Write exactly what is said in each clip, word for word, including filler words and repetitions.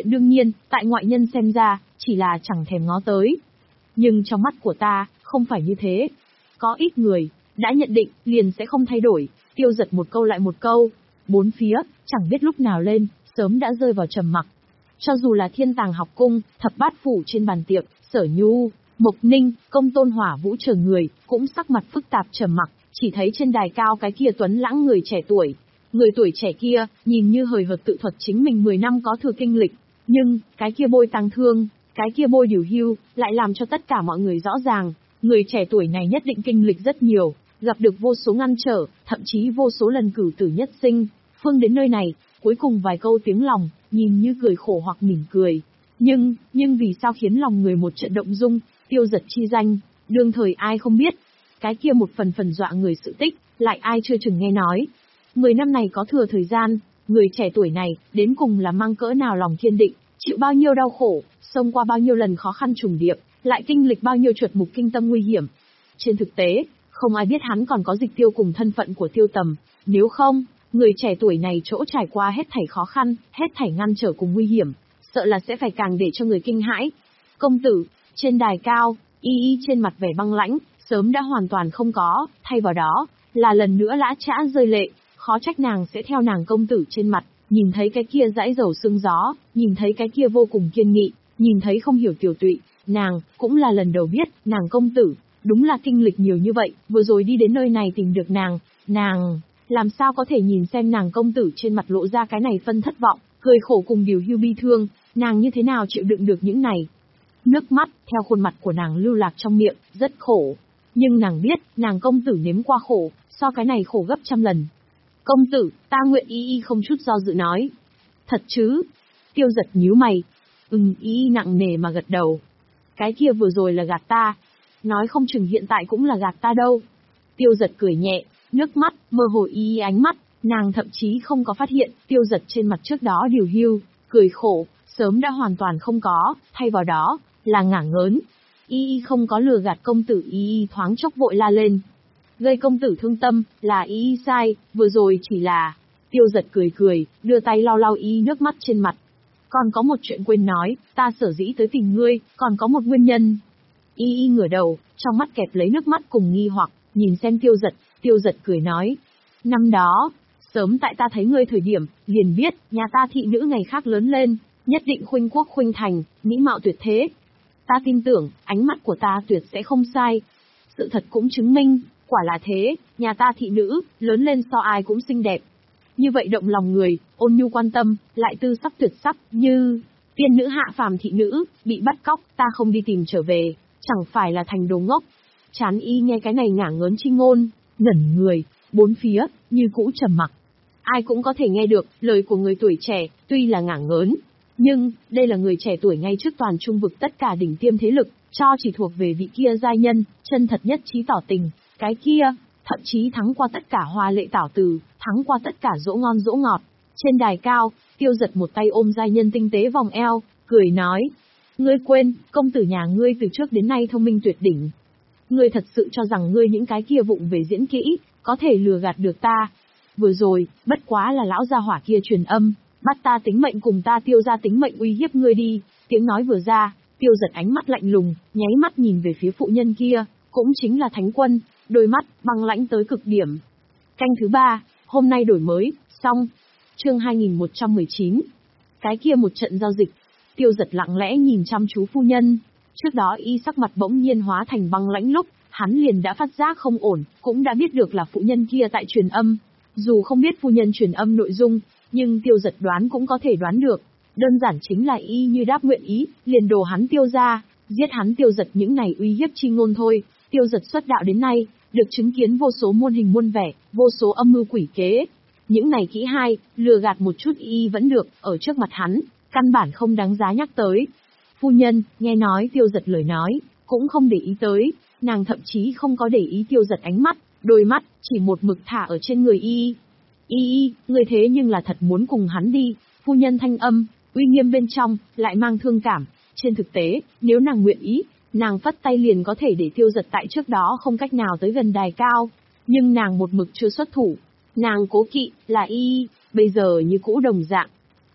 Chuyện đương nhiên, tại ngoại nhân xem ra, chỉ là chẳng thèm ngó tới. Nhưng trong mắt của ta, không phải như thế. Có ít người, đã nhận định, liền sẽ không thay đổi, Tiêu Giật một câu lại một câu. Bốn phía, chẳng biết lúc nào lên, sớm đã rơi vào trầm mặc. Cho dù là Thiên Tàng học cung, thập bát phủ trên bàn tiệc, Sở Nhu, Mộc Ninh, Công Tôn Hỏa Vũ chờ người, cũng sắc mặt phức tạp trầm mặc, chỉ thấy trên đài cao cái kia tuấn lãng người trẻ tuổi. Người tuổi trẻ kia, nhìn như hời hợt tự thuật chính mình mười năm có thừa kinh lịch, nhưng, cái kia bôi tang thương, cái kia bôi điều hưu, lại làm cho tất cả mọi người rõ ràng, người trẻ tuổi này nhất định kinh lịch rất nhiều, gặp được vô số ngăn trở, thậm chí vô số lần cửu tử nhất sinh, phương đến nơi này, cuối cùng vài câu tiếng lòng, nhìn như cười khổ hoặc mỉm cười. Nhưng, nhưng vì sao khiến lòng người một trận động dung, Tiêu Giật chi danh, đương thời ai không biết, cái kia một phần phần dọa người sự tích, lại ai chưa chừng nghe nói. Mười năm này có thừa thời gian, người trẻ tuổi này, đến cùng là mang cỡ nào lòng kiên định, chịu bao nhiêu đau khổ, xông qua bao nhiêu lần khó khăn trùng điệp, lại kinh lịch bao nhiêu chuột mục kinh tâm nguy hiểm. Trên thực tế, không ai biết hắn còn có Dịch Tiêu cùng thân phận của Tiêu Tầm, nếu không, người trẻ tuổi này chỗ trải qua hết thảy khó khăn, hết thảy ngăn trở cùng nguy hiểm, sợ là sẽ phải càng để cho người kinh hãi. Công tử, trên đài cao, y y trên mặt vẻ băng lãnh, sớm đã hoàn toàn không có, thay vào đó, là lần nữa lã chã rơi lệ, khó trách nàng sẽ theo nàng công tử trên mặt, nhìn thấy cái kia dãi dầu sương gió, nhìn thấy cái kia vô cùng kiên nghị, nhìn thấy không hiểu tiểu tụy, nàng, cũng là lần đầu biết, nàng công tử, đúng là kinh lịch nhiều như vậy, vừa rồi đi đến nơi này tìm được nàng, nàng, làm sao có thể nhìn xem nàng công tử trên mặt lộ ra cái này phân thất vọng, cười khổ cùng điều hưu bi thương, nàng như thế nào chịu đựng được những này. Nước mắt, theo khuôn mặt của nàng lưu lạc trong miệng, rất khổ. Nhưng nàng biết, nàng công tử nếm qua khổ, so cái này khổ gấp trăm lần. Công tử, ta nguyện y y không chút do dự nói. Thật chứ? Tiêu Giật nhíu mày. Ừm, y y nặng nề mà gật đầu. Cái kia vừa rồi là gạt ta. Nói không chừng hiện tại cũng là gạt ta đâu. Tiêu Giật cười nhẹ, nước mắt, mơ hồ y y ánh mắt, nàng thậm chí không có phát hiện, Tiêu Giật trên mặt trước đó điều hưu, cười khổ, sớm đã hoàn toàn không có, thay vào đó, là ngả ngớn. Y y không có lừa gạt công tử, y y thoáng chốc vội la lên. Gây công tử thương tâm, là y y sai, vừa rồi chỉ là... Tiêu Giật cười cười, đưa tay lau lau y nước mắt trên mặt. Còn có một chuyện quên nói, ta sở dĩ tới tìm ngươi, còn có một nguyên nhân. Y y ngửa đầu, trong mắt kẹp lấy nước mắt cùng nghi hoặc, nhìn xem Tiêu Giật, Tiêu Giật cười nói. Năm đó, sớm tại ta thấy ngươi thời điểm, liền biết, nhà ta thị nữ ngày khác lớn lên, nhất định khuynh quốc khuynh thành, mỹ mạo tuyệt thế. Ta tin tưởng, ánh mắt của ta tuyệt sẽ không sai. Sự thật cũng chứng minh, quả là thế, nhà ta thị nữ, lớn lên so ai cũng xinh đẹp. Như vậy động lòng người, ôn nhu quan tâm, lại tư sắc tuyệt sắc, như tiên nữ hạ phàm thị nữ, bị bắt cóc, ta không đi tìm trở về, chẳng phải là thành đồ ngốc. Chán y nghe cái này ngả ngớn chi ngôn, ngẩn người, bốn phía, như cũ trầm mặc. Ai cũng có thể nghe được, lời của người tuổi trẻ, tuy là ngả ngớn, nhưng, đây là người trẻ tuổi ngay trước toàn trung vực tất cả đỉnh tiêm thế lực, cho chỉ thuộc về vị kia giai nhân, chân thật nhất trí tỏ tình, cái kia, thậm chí thắng qua tất cả hoa lệ tảo từ, thắng qua tất cả dỗ ngon dỗ ngọt. Trên đài cao, Tiêu Giật một tay ôm giai nhân tinh tế vòng eo, cười nói. Ngươi quên, công tử nhà ngươi từ trước đến nay thông minh tuyệt đỉnh. Ngươi thật sự cho rằng ngươi những cái kia vụng về diễn kỹ, có thể lừa gạt được ta. Vừa rồi, bất quá là lão gia hỏa kia truyền âm, bắt ta tính mệnh cùng ta Tiêu ra tính mệnh uy hiếp ngươi đi. Tiếng nói vừa ra, Tiêu Giật ánh mắt lạnh lùng, nháy mắt nhìn về phía phụ nhân kia, cũng chính là Thánh Quân, đôi mắt băng lãnh tới cực điểm. Canh thứ ba, hôm nay đổi mới, xong. Chương hai nghìn một trăm mười chín. Cái kia một trận giao dịch. Tiêu Giật lặng lẽ nhìn chăm chú phu nhân. Trước đó y sắc mặt bỗng nhiên hóa thành băng lãnh lúc, hắn liền đã phát giác không ổn, cũng đã biết được là phụ nhân kia tại truyền âm. Dù không biết phu nhân truyền âm nội dung, nhưng Tiêu Giật đoán cũng có thể đoán được. Đơn giản chính là y như đáp nguyện ý, liền đồ hắn Tiêu ra, giết hắn Tiêu Giật những này uy hiếp chi ngôn thôi. Tiêu Giật xuất đạo đến nay, được chứng kiến vô số muôn hình muôn vẻ, vô số âm mưu quỷ kế. Những này kỹ hai, lừa gạt một chút y vẫn được, ở trước mặt hắn, căn bản không đáng giá nhắc tới. Phu nhân, nghe nói Tiêu Giật lời nói, cũng không để ý tới, nàng thậm chí không có để ý Tiêu Giật ánh mắt, đôi mắt, chỉ một mực thả ở trên người y. Y y, người thế nhưng là thật muốn cùng hắn đi, phu nhân thanh âm, uy nghiêm bên trong, lại mang thương cảm. Trên thực tế, nếu nàng nguyện ý, nàng phất tay liền có thể để Tiêu Giật tại trước đó không cách nào tới gần đài cao. Nhưng nàng một mực chưa xuất thủ. Nàng cố kỵ, là y, bây giờ như cũ đồng dạng.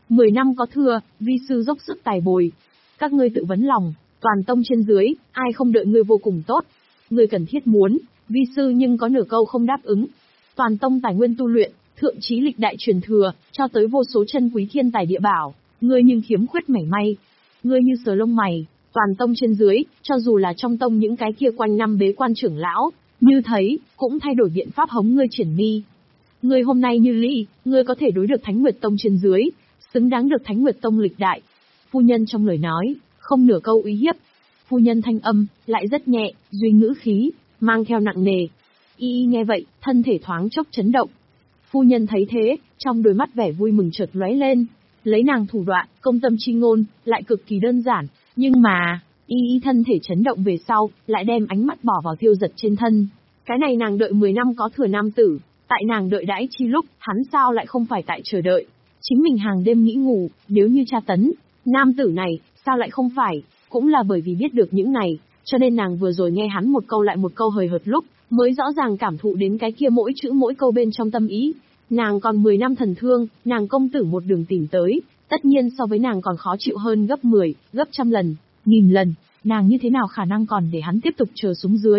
Mười năm có thừa, vi sư dốc sức tài bồi. Các ngươi tự vấn lòng, toàn tông trên dưới, ai không đợi ngươi vô cùng tốt. Ngươi cần thiết muốn, vi sư nhưng có nửa câu không đáp ứng. Toàn tông tài nguyên tu luyện, thượng chí lịch đại truyền thừa, cho tới vô số chân quý thiên tài địa bảo, ngươi nhưng khiếm khuyết mảy may. Ngươi như sờ lông mày, toàn tông trên dưới, cho dù là trong tông những cái kia quanh năm bế quan trưởng lão, như thấy, cũng thay đổi biện pháp hống ngươi triển mi. Ngươi hôm nay như ly, ngươi có thể đối được Thánh Nguyệt Tông trên dưới, xứng đáng được Thánh Nguyệt Tông lịch đại. Phu nhân trong lời nói, không nửa câu uy hiếp. Phu nhân thanh âm, lại rất nhẹ, duy ngữ khí, mang theo nặng nề. Y y nghe vậy, thân thể thoáng chốc chấn động. Phu nhân thấy thế, trong đôi mắt vẻ vui mừng chợt lóe lên. Lấy nàng thủ đoạn, công tâm chi ngôn, lại cực kỳ đơn giản, nhưng mà, y y thân thể chấn động về sau, lại đem ánh mắt bỏ vào Tiêu Giật trên thân. Cái này nàng đợi mười năm có thừa nam tử, tại nàng đợi đãi chi lúc, hắn sao lại không phải tại chờ đợi. Chính mình hàng đêm nghĩ ngủ, nếu như tra tấn, nam tử này, sao lại không phải, cũng là bởi vì biết được những này, cho nên nàng vừa rồi nghe hắn một câu lại một câu hời hợt lúc, mới rõ ràng cảm thụ đến cái kia mỗi chữ mỗi câu bên trong tâm ý. Nàng còn mười năm thần thương, nàng công tử một đường tìm tới, tất nhiên so với nàng còn khó chịu hơn gấp mười, gấp trăm lần, nghìn lần, nàng như thế nào khả năng còn để hắn tiếp tục chờ xuống dưới.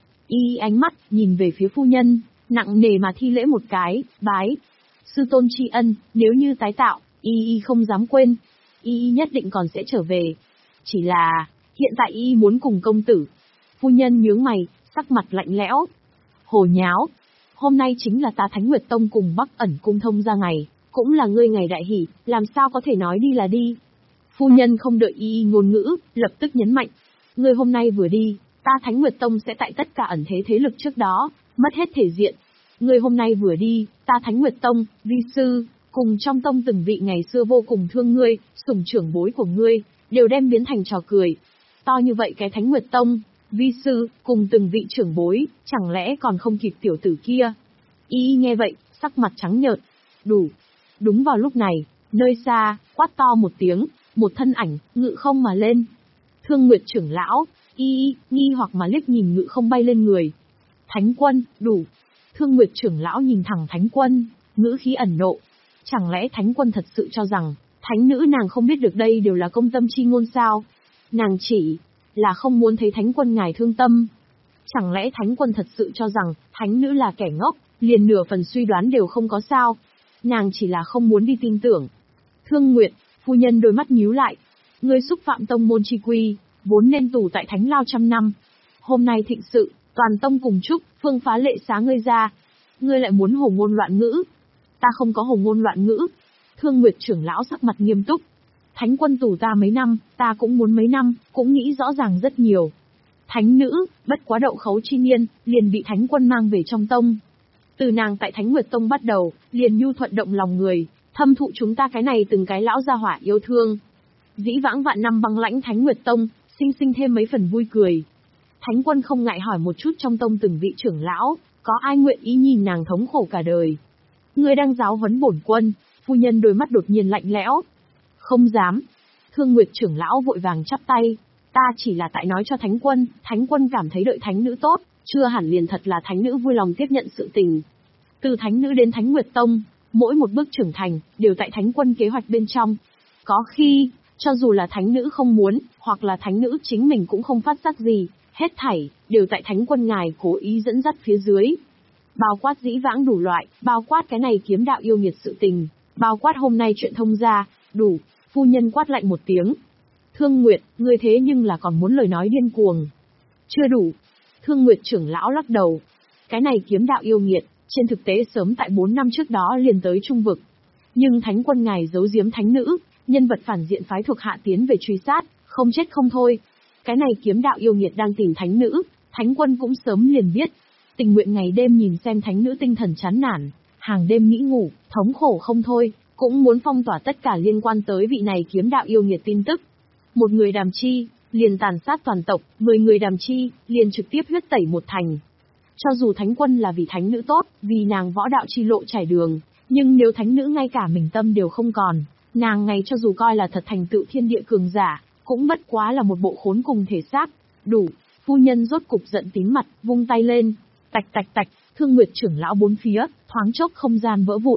Y ánh mắt, nhìn về phía phu nhân, nặng nề mà thi lễ một cái, bái. Sư tôn tri ân, nếu như tái tạo, y y không dám quên, y y nhất định còn sẽ trở về. Chỉ là, hiện tại y muốn cùng công tử. Phu nhân nhướng mày, sắc mặt lạnh lẽo. Hồ nháo, hôm nay chính là ta Thánh Nguyệt Tông cùng Bắc ẩn cung thông ra ngày, cũng là ngươi ngày đại hỷ, làm sao có thể nói đi là đi. Phu nhân không đợi y y ngôn ngữ, lập tức nhấn mạnh. Ngươi hôm nay vừa đi, ta Thánh Nguyệt Tông sẽ tại tất cả ẩn thế thế lực trước đó, mất hết thể diện. Ngươi hôm nay vừa đi, ta Thánh Nguyệt Tông, vi sư, cùng trong tông từng vị ngày xưa vô cùng thương ngươi, sủng trưởng bối của ngươi, đều đem biến thành trò cười. To như vậy cái Thánh Nguyệt Tông, vi sư, cùng từng vị trưởng bối, chẳng lẽ còn không kịp tiểu tử kia. Y nghe vậy, sắc mặt trắng nhợt. Đủ. Đúng vào lúc này, nơi xa, quát to một tiếng, một thân ảnh, ngự không mà lên. Thương Nguyệt trưởng lão, y nghi hoặc mà liếc nhìn ngự không bay lên người. Thánh quân, đủ. Thương Nguyệt trưởng lão nhìn thẳng Thánh quân, ngữ khí ẩn nộ. Chẳng lẽ Thánh quân thật sự cho rằng, thánh nữ nàng không biết được đây đều là công tâm chi ngôn sao? Nàng chỉ là không muốn thấy Thánh quân ngài thương tâm. Chẳng lẽ Thánh quân thật sự cho rằng, thánh nữ là kẻ ngốc, liền nửa phần suy đoán đều không có sao? Nàng chỉ là không muốn đi tin tưởng. Thương Nguyệt, phu nhân đôi mắt nhíu lại. Ngươi xúc phạm tông môn chi quy, vốn nên tù tại thánh lao trăm năm. Hôm nay thịnh sự, toàn tông cùng chúc, phương phá lệ xá ngươi ra. Ngươi lại muốn hồ ngôn loạn ngữ. Ta không có hồ ngôn loạn ngữ. Thương Nguyệt trưởng lão sắc mặt nghiêm túc. Thánh quân tù ta mấy năm, ta cũng muốn mấy năm, cũng nghĩ rõ ràng rất nhiều. Thánh nữ, bất quá đậu khấu chi niên, liền bị thánh quân mang về trong tông. Từ nàng tại Thánh Nguyệt Tông bắt đầu, liền nhu thuận động lòng người, thâm thụ chúng ta cái này từng cái lão gia hỏa yêu thương. Dĩ vãng vạn năm băng lãnh Thánh Nguyệt Tông, sinh sinh thêm mấy phần vui cười. Thánh quân không ngại hỏi một chút trong tông từng vị trưởng lão, có ai nguyện ý nhìn nàng thống khổ cả đời. Ngươi đang giáo huấn bổn quân, phu nhân đôi mắt đột nhiên lạnh lẽo. Không dám. Thương Nguyệt trưởng lão vội vàng chắp tay. Ta chỉ là tại nói cho Thánh quân, Thánh quân cảm thấy đợi thánh nữ tốt, chưa hẳn liền thật là thánh nữ vui lòng tiếp nhận sự tình. Từ thánh nữ đến Thánh Nguyệt Tông, mỗi một bước trưởng thành, đều tại Thánh quân kế hoạch bên trong. Có khi, cho dù là thánh nữ không muốn, hoặc là thánh nữ chính mình cũng không phát giác gì, hết thảy, đều tại Thánh quân ngài cố ý dẫn dắt phía dưới. Bao quát dĩ vãng đủ loại, bao quát cái này kiếm đạo yêu nghiệt sự tình, bao quát hôm nay chuyện thông ra, đủ. Phu nhân quát lạnh một tiếng. Thương Nguyệt, ngươi thế nhưng là còn muốn lời nói điên cuồng. Chưa đủ. Thương Nguyệt trưởng lão lắc đầu. Cái này kiếm đạo yêu nghiệt, trên thực tế sớm tại bốn năm trước đó liền tới trung vực. Nhưng Thánh quân ngài giấu giếm thánh nữ, nhân vật phản diện phái thuộc hạ tiến về truy sát, không chết không thôi. Cái này kiếm đạo yêu nghiệt đang tìm thánh nữ, Thánh quân cũng sớm liền biết. Tình nguyện ngày đêm nhìn xem thánh nữ tinh thần chán nản, hàng đêm nghĩ ngủ, thống khổ không thôi, cũng muốn phong tỏa tất cả liên quan tới vị này kiếm đạo yêu nghiệt tin tức. Một người đàm chi, liền tàn sát toàn tộc, mười người đàm chi, liền trực tiếp huyết tẩy một thành. Cho dù thánh quân là vì thánh nữ tốt, vì nàng võ đạo chi lộ trải đường, nhưng nếu thánh nữ ngay cả mình tâm đều không còn, nàng ngày cho dù coi là thật thành tựu thiên địa cường giả, cũng bất quá là một bộ khốn cùng thể xác. Đủ. Phu nhân rốt cục giận tím mặt, vung tay lên. Tạch tạch tạch, Thương Nguyệt trưởng lão bốn phía, thoáng chốc không gian vỡ vụn.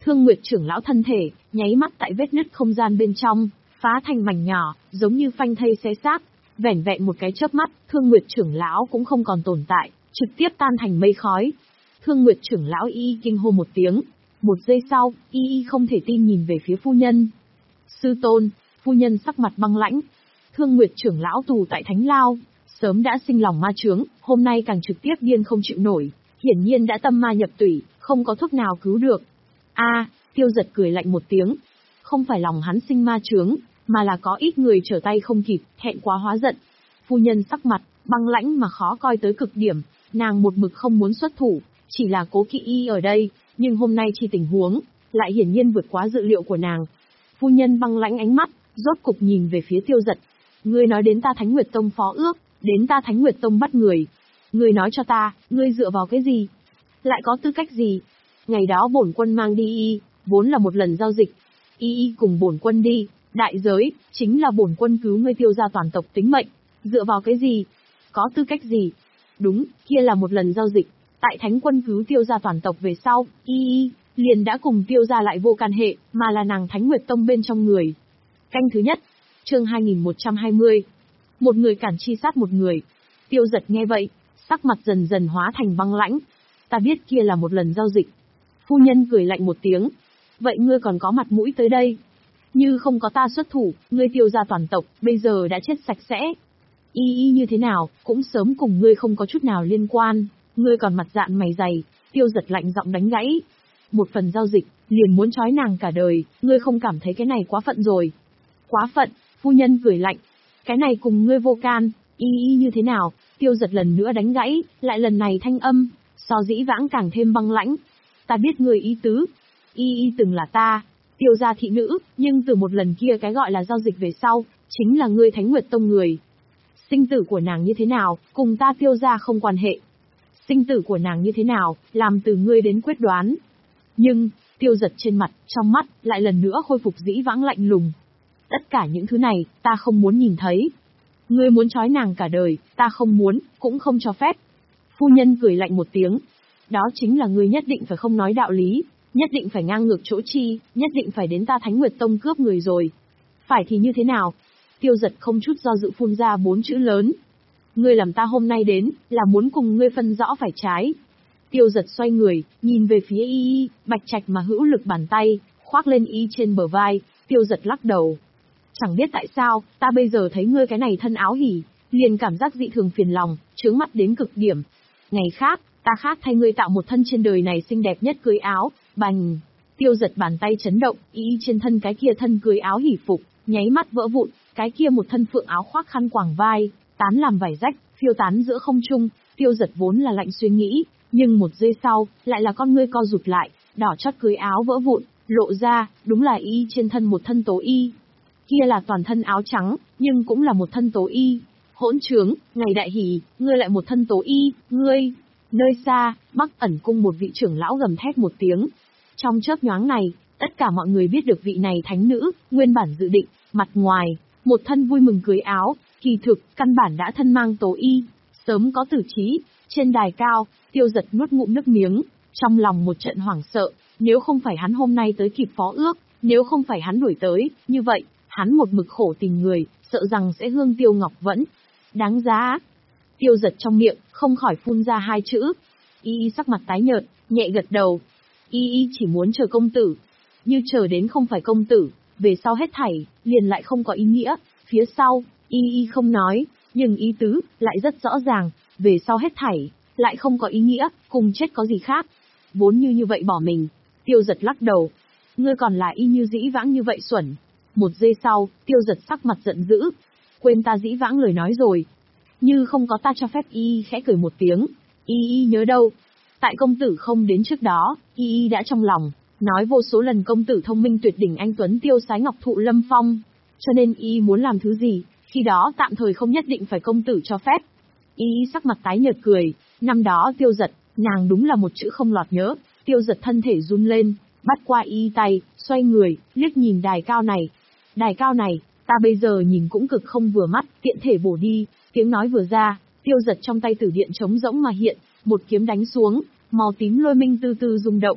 Thương Nguyệt trưởng lão thân thể, nháy mắt tại vết nứt không gian bên trong, phá thành mảnh nhỏ, giống như phanh thây xé xác. Vẻn vẹn một cái chớp mắt, Thương Nguyệt trưởng lão cũng không còn tồn tại, trực tiếp tan thành mây khói. Thương Nguyệt trưởng lão y y kinh hô một tiếng. Một giây sau, y y không thể tin nhìn về phía phu nhân. Sư tôn, phu nhân sắc mặt băng lãnh. Thương Nguyệt trưởng lão tù tại Thánh Lao, sớm đã sinh lòng ma chướng, hôm nay càng trực tiếp điên không chịu nổi, hiển nhiên đã tâm ma nhập tủy, không có thuốc nào cứu được. A, à, Tiêu Giật cười lạnh một tiếng. Không phải lòng hắn sinh ma chướng, mà là có ít người trở tay không kịp, thẹn quá hóa giận. Phu nhân sắc mặt băng lãnh mà khó coi tới cực điểm, nàng một mực không muốn xuất thủ, chỉ là cố kỵ y ở đây, nhưng hôm nay chi tình huống lại hiển nhiên vượt quá dự liệu của nàng. Phu nhân băng lãnh ánh mắt, rốt cục nhìn về phía Tiêu Giật. Ngươi nói đến ta Thánh Nguyệt Tông phó ước, đến ta Thánh Nguyệt Tông bắt người. Ngươi nói cho ta, ngươi dựa vào cái gì? Lại có tư cách gì? Ngày đó bổn quân mang đi y, vốn là một lần giao dịch. Y y cùng bổn quân đi, đại giới, chính là bổn quân cứu ngươi Tiêu gia toàn tộc tính mệnh. Dựa vào cái gì? Có tư cách gì? Đúng, kia là một lần giao dịch. Tại Thánh quân cứu Tiêu gia toàn tộc về sau, y y liền đã cùng Tiêu gia lại vô can hệ, mà là nàng Thánh Nguyệt Tông bên trong người. Canh thứ nhất, chương hai nghìn một trăm hai mươi. Một người cản chi sát một người. Tiêu Giật nghe vậy, sắc mặt dần dần hóa thành băng lãnh. Ta biết kia là một lần giao dịch. Phu nhân cười lạnh một tiếng. Vậy ngươi còn có mặt mũi tới đây? Như không có ta xuất thủ, ngươi Tiêu gia toàn tộc, bây giờ đã chết sạch sẽ. Y y như thế nào, cũng sớm cùng ngươi không có chút nào liên quan. Ngươi còn mặt dạn mày dày. Tiêu Giật lạnh giọng đánh gãy. Một phần giao dịch, liền muốn trói nàng cả đời, ngươi không cảm thấy cái này quá phận rồi. Quá phận, phu nhân cười lạnh. Cái này cùng ngươi vô can, y y như thế nào? Tiêu Giật lần nữa đánh gãy, lại lần này thanh âm, so dĩ vãng càng thêm băng lãnh. Ta biết ngươi ý tứ. Y y từng là ta, Tiêu gia thị nữ, nhưng từ một lần kia cái gọi là giao dịch về sau, chính là ngươi Thánh Nguyệt Tông người. Sinh tử của nàng như thế nào, cùng ta Tiêu gia không quan hệ. Sinh tử của nàng như thế nào, làm từ ngươi đến quyết đoán. Nhưng, Tiêu Giật trên mặt, trong mắt, lại lần nữa khôi phục dĩ vãng lạnh lùng. Tất cả những thứ này, ta không muốn nhìn thấy. Ngươi muốn trói nàng cả đời, ta không muốn, cũng không cho phép. Phu nhân cười lạnh một tiếng. Đó chính là ngươi nhất định phải không nói đạo lý, nhất định phải ngang ngược chỗ chi, nhất định phải đến ta Thánh Nguyệt Tông cướp người rồi. Phải thì như thế nào? Tiêu Giật không chút do dự phun ra bốn chữ lớn. Ngươi làm ta hôm nay đến, là muốn cùng ngươi phân rõ phải trái. Tiêu Giật xoay người, nhìn về phía y y, bạch trạch mà hữu lực bàn tay, khoác lên y trên bờ vai. Tiêu Giật lắc đầu. Chẳng biết tại sao, ta bây giờ thấy ngươi cái này thân áo hỉ, liền cảm giác dị thường phiền lòng, chướng mắt đến cực điểm. Ngày khác, ta khác thay ngươi tạo một thân trên đời này xinh đẹp nhất cưới áo, bành. Tiêu Giật bàn tay chấn động, y trên thân cái kia thân cưới áo hỉ phục, nháy mắt vỡ vụn, cái kia một thân phượng áo khoác khăn quàng vai, tán làm vải rách, phiêu tán giữa không trung. Tiêu Giật vốn là lạnh suy nghĩ, nhưng một giây sau, lại là con ngươi co rụt lại, đỏ chót cưới áo vỡ vụn, lộ ra, đúng là y trên thân một thân tố y. Kia là toàn thân áo trắng, nhưng cũng là một thân tố y. Hỗn trướng, ngày đại hỉ, ngươi lại một thân tố y, ngươi. Nơi xa, Bắc Ẩn cung một vị trưởng lão gầm thét một tiếng. Trong chớp nhoáng này, tất cả mọi người biết được vị này thánh nữ, nguyên bản dự định, mặt ngoài, một thân vui mừng cưới áo, kỳ thực, căn bản đã thân mang tố y, sớm có tử trí. Trên đài cao, Tiêu Giật nuốt ngụm nước miếng, trong lòng một trận hoảng sợ, nếu không phải hắn hôm nay tới kịp phó ước, nếu không phải hắn đuổi tới, như vậy, hắn một mực khổ tình người, sợ rằng sẽ hương tiêu ngọc vẫn. Đáng giá. Tiêu Giật trong miệng, không khỏi phun ra hai chữ. Y y sắc mặt tái nhợt, nhẹ gật đầu. Y y chỉ muốn chờ công tử. Như chờ đến không phải công tử, về sau hết thảy, liền lại không có ý nghĩa. Phía sau, y y không nói, nhưng ý tứ, lại rất rõ ràng. Về sau hết thảy, lại không có ý nghĩa, cùng chết có gì khác. Vốn như như vậy bỏ mình. Tiêu Giật lắc đầu. Ngươi còn là y như dĩ vãng như vậy xuẩn. Một giây sau, Tiêu Giật sắc mặt giận dữ. Quên ta dĩ vãng lời nói rồi. Như không có ta cho phép y khẽ cười một tiếng. Y y nhớ đâu. Tại công tử không đến trước đó, y y đã trong lòng, nói vô số lần công tử thông minh tuyệt đỉnh anh tuấn tiêu sái ngọc thụ lâm phong. Cho nên y muốn làm thứ gì, khi đó tạm thời không nhất định phải công tử cho phép. Y y sắc mặt tái nhợt cười. Năm đó Tiêu Giật, nàng đúng là một chữ không lọt nhớ. Tiêu Giật thân thể run lên, bắt qua y tay, xoay người, liếc nhìn đài cao này. Đài cao này, ta bây giờ nhìn cũng cực không vừa mắt, tiện thể bổ đi. Tiếng nói vừa ra, Tiêu Giật trong tay tử điện trống rỗng mà hiện, một kiếm đánh xuống, màu tím lôi minh từ từ rung động.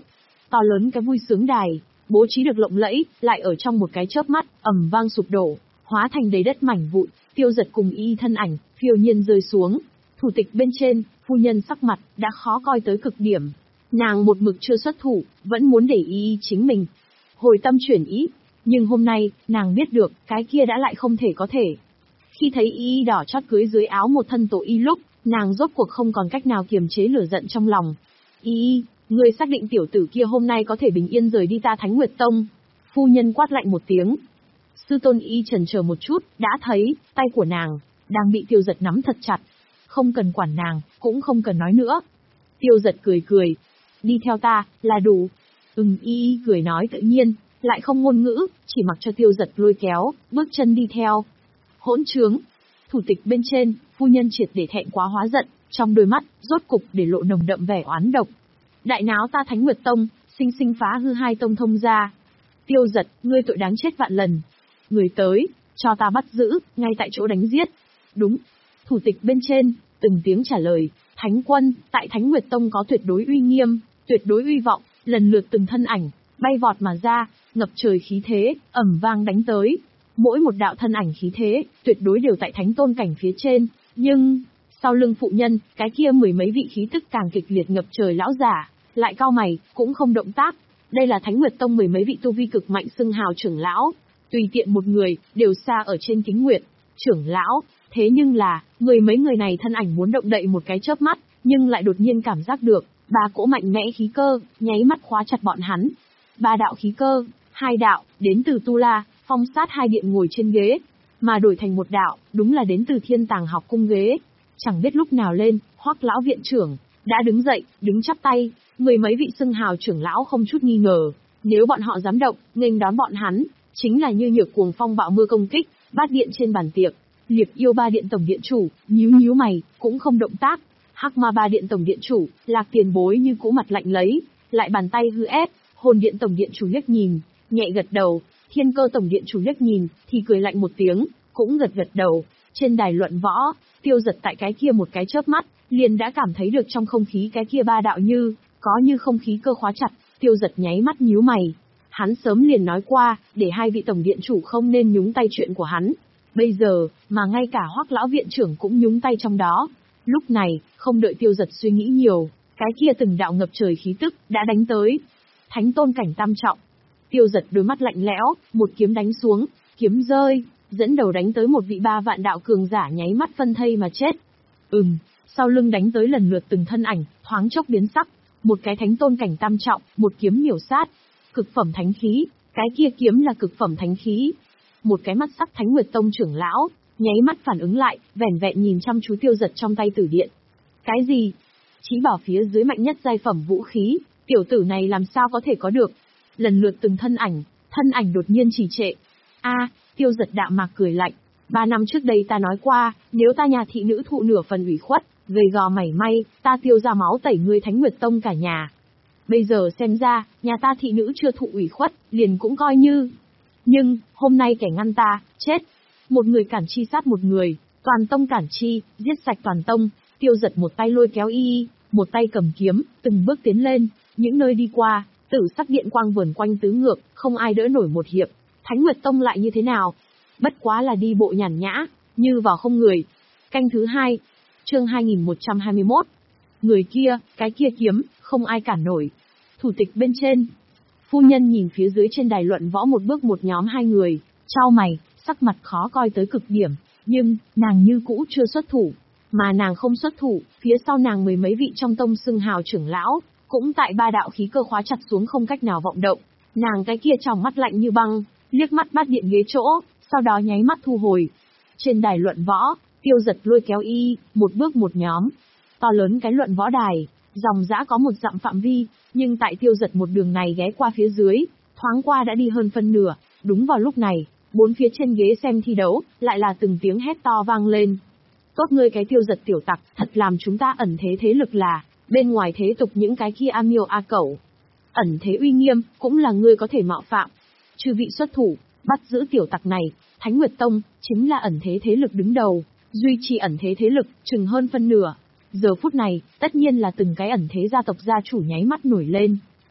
To lớn cái vui sướng đài, bố trí được lộng lẫy, lại ở trong một cái chớp mắt, ầm vang sụp đổ, hóa thành đầy đất mảnh vụn, Tiêu Dật cùng y thân ảnh, phiêu nhiên rơi xuống. Thủ tịch bên trên, phu nhân sắc mặt, đã khó coi tới cực điểm. Nàng một mực chưa xuất thủ, vẫn muốn để y chính mình. Hồi tâm chuyển ý, nhưng hôm nay, nàng biết được, cái kia đã lại không thể có thể. Khi thấy y đỏ chót cưới dưới áo một thân tổ y lúc, nàng rốt cuộc không còn cách nào kiềm chế lửa giận trong lòng. Y, ngươi xác định tiểu tử kia hôm nay có thể bình yên rời đi ta Thánh Nguyệt Tông. Phu nhân quát lạnh một tiếng. Sư tôn y chần chờ một chút, đã thấy, tay của nàng, đang bị Tiêu Dật nắm thật chặt. Không cần quản nàng, cũng không cần nói nữa. Tiêu Dật cười cười. Đi theo ta, là đủ. Ừm, y cười nói tự nhiên, lại không ngôn ngữ, chỉ mặc cho Tiêu Dật lôi kéo, bước chân đi theo. Hỗn trướng. Thủ tịch bên trên, phu nhân triệt để thẹn quá hóa giận, trong đôi mắt, rốt cục để lộ nồng đậm vẻ oán độc. Đại náo ta Thánh Nguyệt Tông, sinh sinh phá hư hai tông thông gia. Tiêu Dật, ngươi tội đáng chết vạn lần. Người tới, cho ta bắt giữ, ngay tại chỗ đánh giết. Đúng. Thủ tịch bên trên, từng tiếng trả lời, Thánh quân, tại Thánh Nguyệt Tông có tuyệt đối uy nghiêm, tuyệt đối uy vọng, lần lượt từng thân ảnh, bay vọt mà ra, ngập trời khí thế, ầm vang đánh tới. Mỗi một đạo thân ảnh khí thế, tuyệt đối đều tại thánh tôn cảnh phía trên, nhưng, sau lưng phụ nhân, cái kia mười mấy vị khí tức càng kịch liệt ngập trời lão giả, lại cau mày, cũng không động tác. Đây là Thánh Nguyệt Tông mười mấy vị tu vi cực mạnh xưng hào trưởng lão, tùy tiện một người, đều xa ở trên kính nguyệt, trưởng lão, thế nhưng là, mười mấy người này thân ảnh muốn động đậy một cái chớp mắt, nhưng lại đột nhiên cảm giác được, ba cỗ mạnh mẽ khí cơ, nháy mắt khóa chặt bọn hắn. Ba đạo khí cơ, hai đạo, đến từ Tu La, Phong Sát hai điện ngồi trên ghế, mà đổi thành một đạo, đúng là đến từ Thiên Tàng học cung ghế. Chẳng biết lúc nào lên, Hoắc lão viện trưởng, đã đứng dậy, đứng chắp tay, mười mấy vị xưng hào trưởng lão không chút nghi ngờ, nếu bọn họ dám động, nghênh đón bọn hắn, chính là như nhược cuồng phong bạo mưa công kích, bát điện trên bàn tiệc. Liệp yêu ba điện tổng điện chủ, nhíu nhíu mày, cũng không động tác. Hắc ma ba điện tổng điện chủ, Lạc Tiền Bối như cũ mặt lạnh lấy, lại bàn tay hư ép. Hồn điện tổng điện chủ liếc nhìn, nhẹ gật đầu. Thiên cơ tổng điện chủ liếc nhìn, thì cười lạnh một tiếng, cũng gật gật đầu. Trên đài luận võ, Tiêu Dật tại cái kia một cái chớp mắt, liền đã cảm thấy được trong không khí cái kia ba đạo như, có như không khí cơ khóa chặt. Tiêu Dật nháy mắt nhíu mày. Hắn sớm liền nói qua, để hai vị tổng điện chủ không nên nhúng tay chuyện của hắn. Bây giờ, mà ngay cả Hoắc lão viện trưởng cũng nhúng tay trong đó. Lúc này, không đợi Tiêu Dật suy nghĩ nhiều, cái kia từng đạo ngập trời khí tức đã đánh tới. Thánh tôn cảnh tam trọng. Tiêu Dật đôi mắt lạnh lẽo, một kiếm đánh xuống, kiếm rơi, dẫn đầu đánh tới một vị ba vạn đạo cường giả nháy mắt phân thây mà chết. Ừm, sau lưng đánh tới lần lượt từng thân ảnh, thoáng chốc biến sắc, một cái thánh tôn cảnh tam trọng, một kiếm miểu sát. Cực phẩm thánh khí, cái kia kiếm là cực phẩm thánh khí. Một cái mắt sắc Thánh Nguyệt Tông trưởng lão, nháy mắt phản ứng lại, vẻn vẹn nhìn chăm chú Tiêu Dật trong tay tử điện. Cái gì? Chí bảo phía dưới mạnh nhất giai phẩm vũ khí, tiểu tử này làm sao có thể có được? Lần lượt từng thân ảnh, thân ảnh đột nhiên trì trệ. A, à, Tiêu Dật đạm mạc cười lạnh. Ba năm trước đây ta nói qua, nếu ta nhà thị nữ thụ nửa phần ủy khuất, gầy gò mảy may, ta tiêu ra máu tẩy ngươi Thánh Nguyệt Tông cả nhà. Bây giờ xem ra, nhà ta thị nữ chưa thụ ủy khuất, liền cũng coi như. Nhưng, hôm nay kẻ ngăn ta, chết. Một người cản chi sát một người, toàn tông cản chi, giết sạch toàn tông. Tiêu Dật một tay lôi kéo y, một tay cầm kiếm, từng bước tiến lên, những nơi đi qua, tử sắc điện quang vờn quanh tứ ngược, không ai đỡ nổi một hiệp. Thánh Nguyệt Tông lại như thế nào? Bất quá là đi bộ nhàn nhã, như vào không người. Canh thứ hai, chương hai nghìn một trăm hai mươi mốt. Người kia, cái kia kiếm, không ai cản nổi. Thủ tịch bên trên. Phu nhân nhìn phía dưới trên đài luận võ một bước một nhóm hai người, chau mày, sắc mặt khó coi tới cực điểm, nhưng, nàng như cũ chưa xuất thủ. Mà nàng không xuất thủ, phía sau nàng mười mấy vị trong tông xưng hào trưởng lão, cũng tại ba đạo khí cơ khóa chặt xuống không cách nào vọng động. Nàng cái kia tròng mắt lạnh như băng, liếc mắt bát điện ghế chỗ, sau đó nháy mắt thu hồi. Trên đài luận võ, Tiêu Dật lôi kéo y, một bước một nhóm. To lớn cái luận võ đài, dòng dã có một dặm phạm vi, nhưng tại Tiêu Dật một đường này ghé qua phía dưới, thoáng qua đã đi hơn phân nửa. Đúng vào lúc này, bốn phía trên ghế xem thi đấu, lại là từng tiếng hét to vang lên. Tốt ngươi cái Tiêu Dật tiểu tặc, thật làm chúng ta ẩn thế thế lực là, bên ngoài thế tục những cái kia a miêu a cẩu. Ẩn thế uy nghiêm, cũng là ngươi có thể mạo phạm. Chư vị xuất thủ, bắt giữ tiểu tặc này, Thánh Nguyệt Tông, chính là ẩn thế thế lực đứng đầu, duy trì ẩn thế thế lực, chừng hơn phân nửa. Giờ phút này, tất nhiên là từng cái ẩn thế gia tộc gia chủ nháy mắt nổi lên.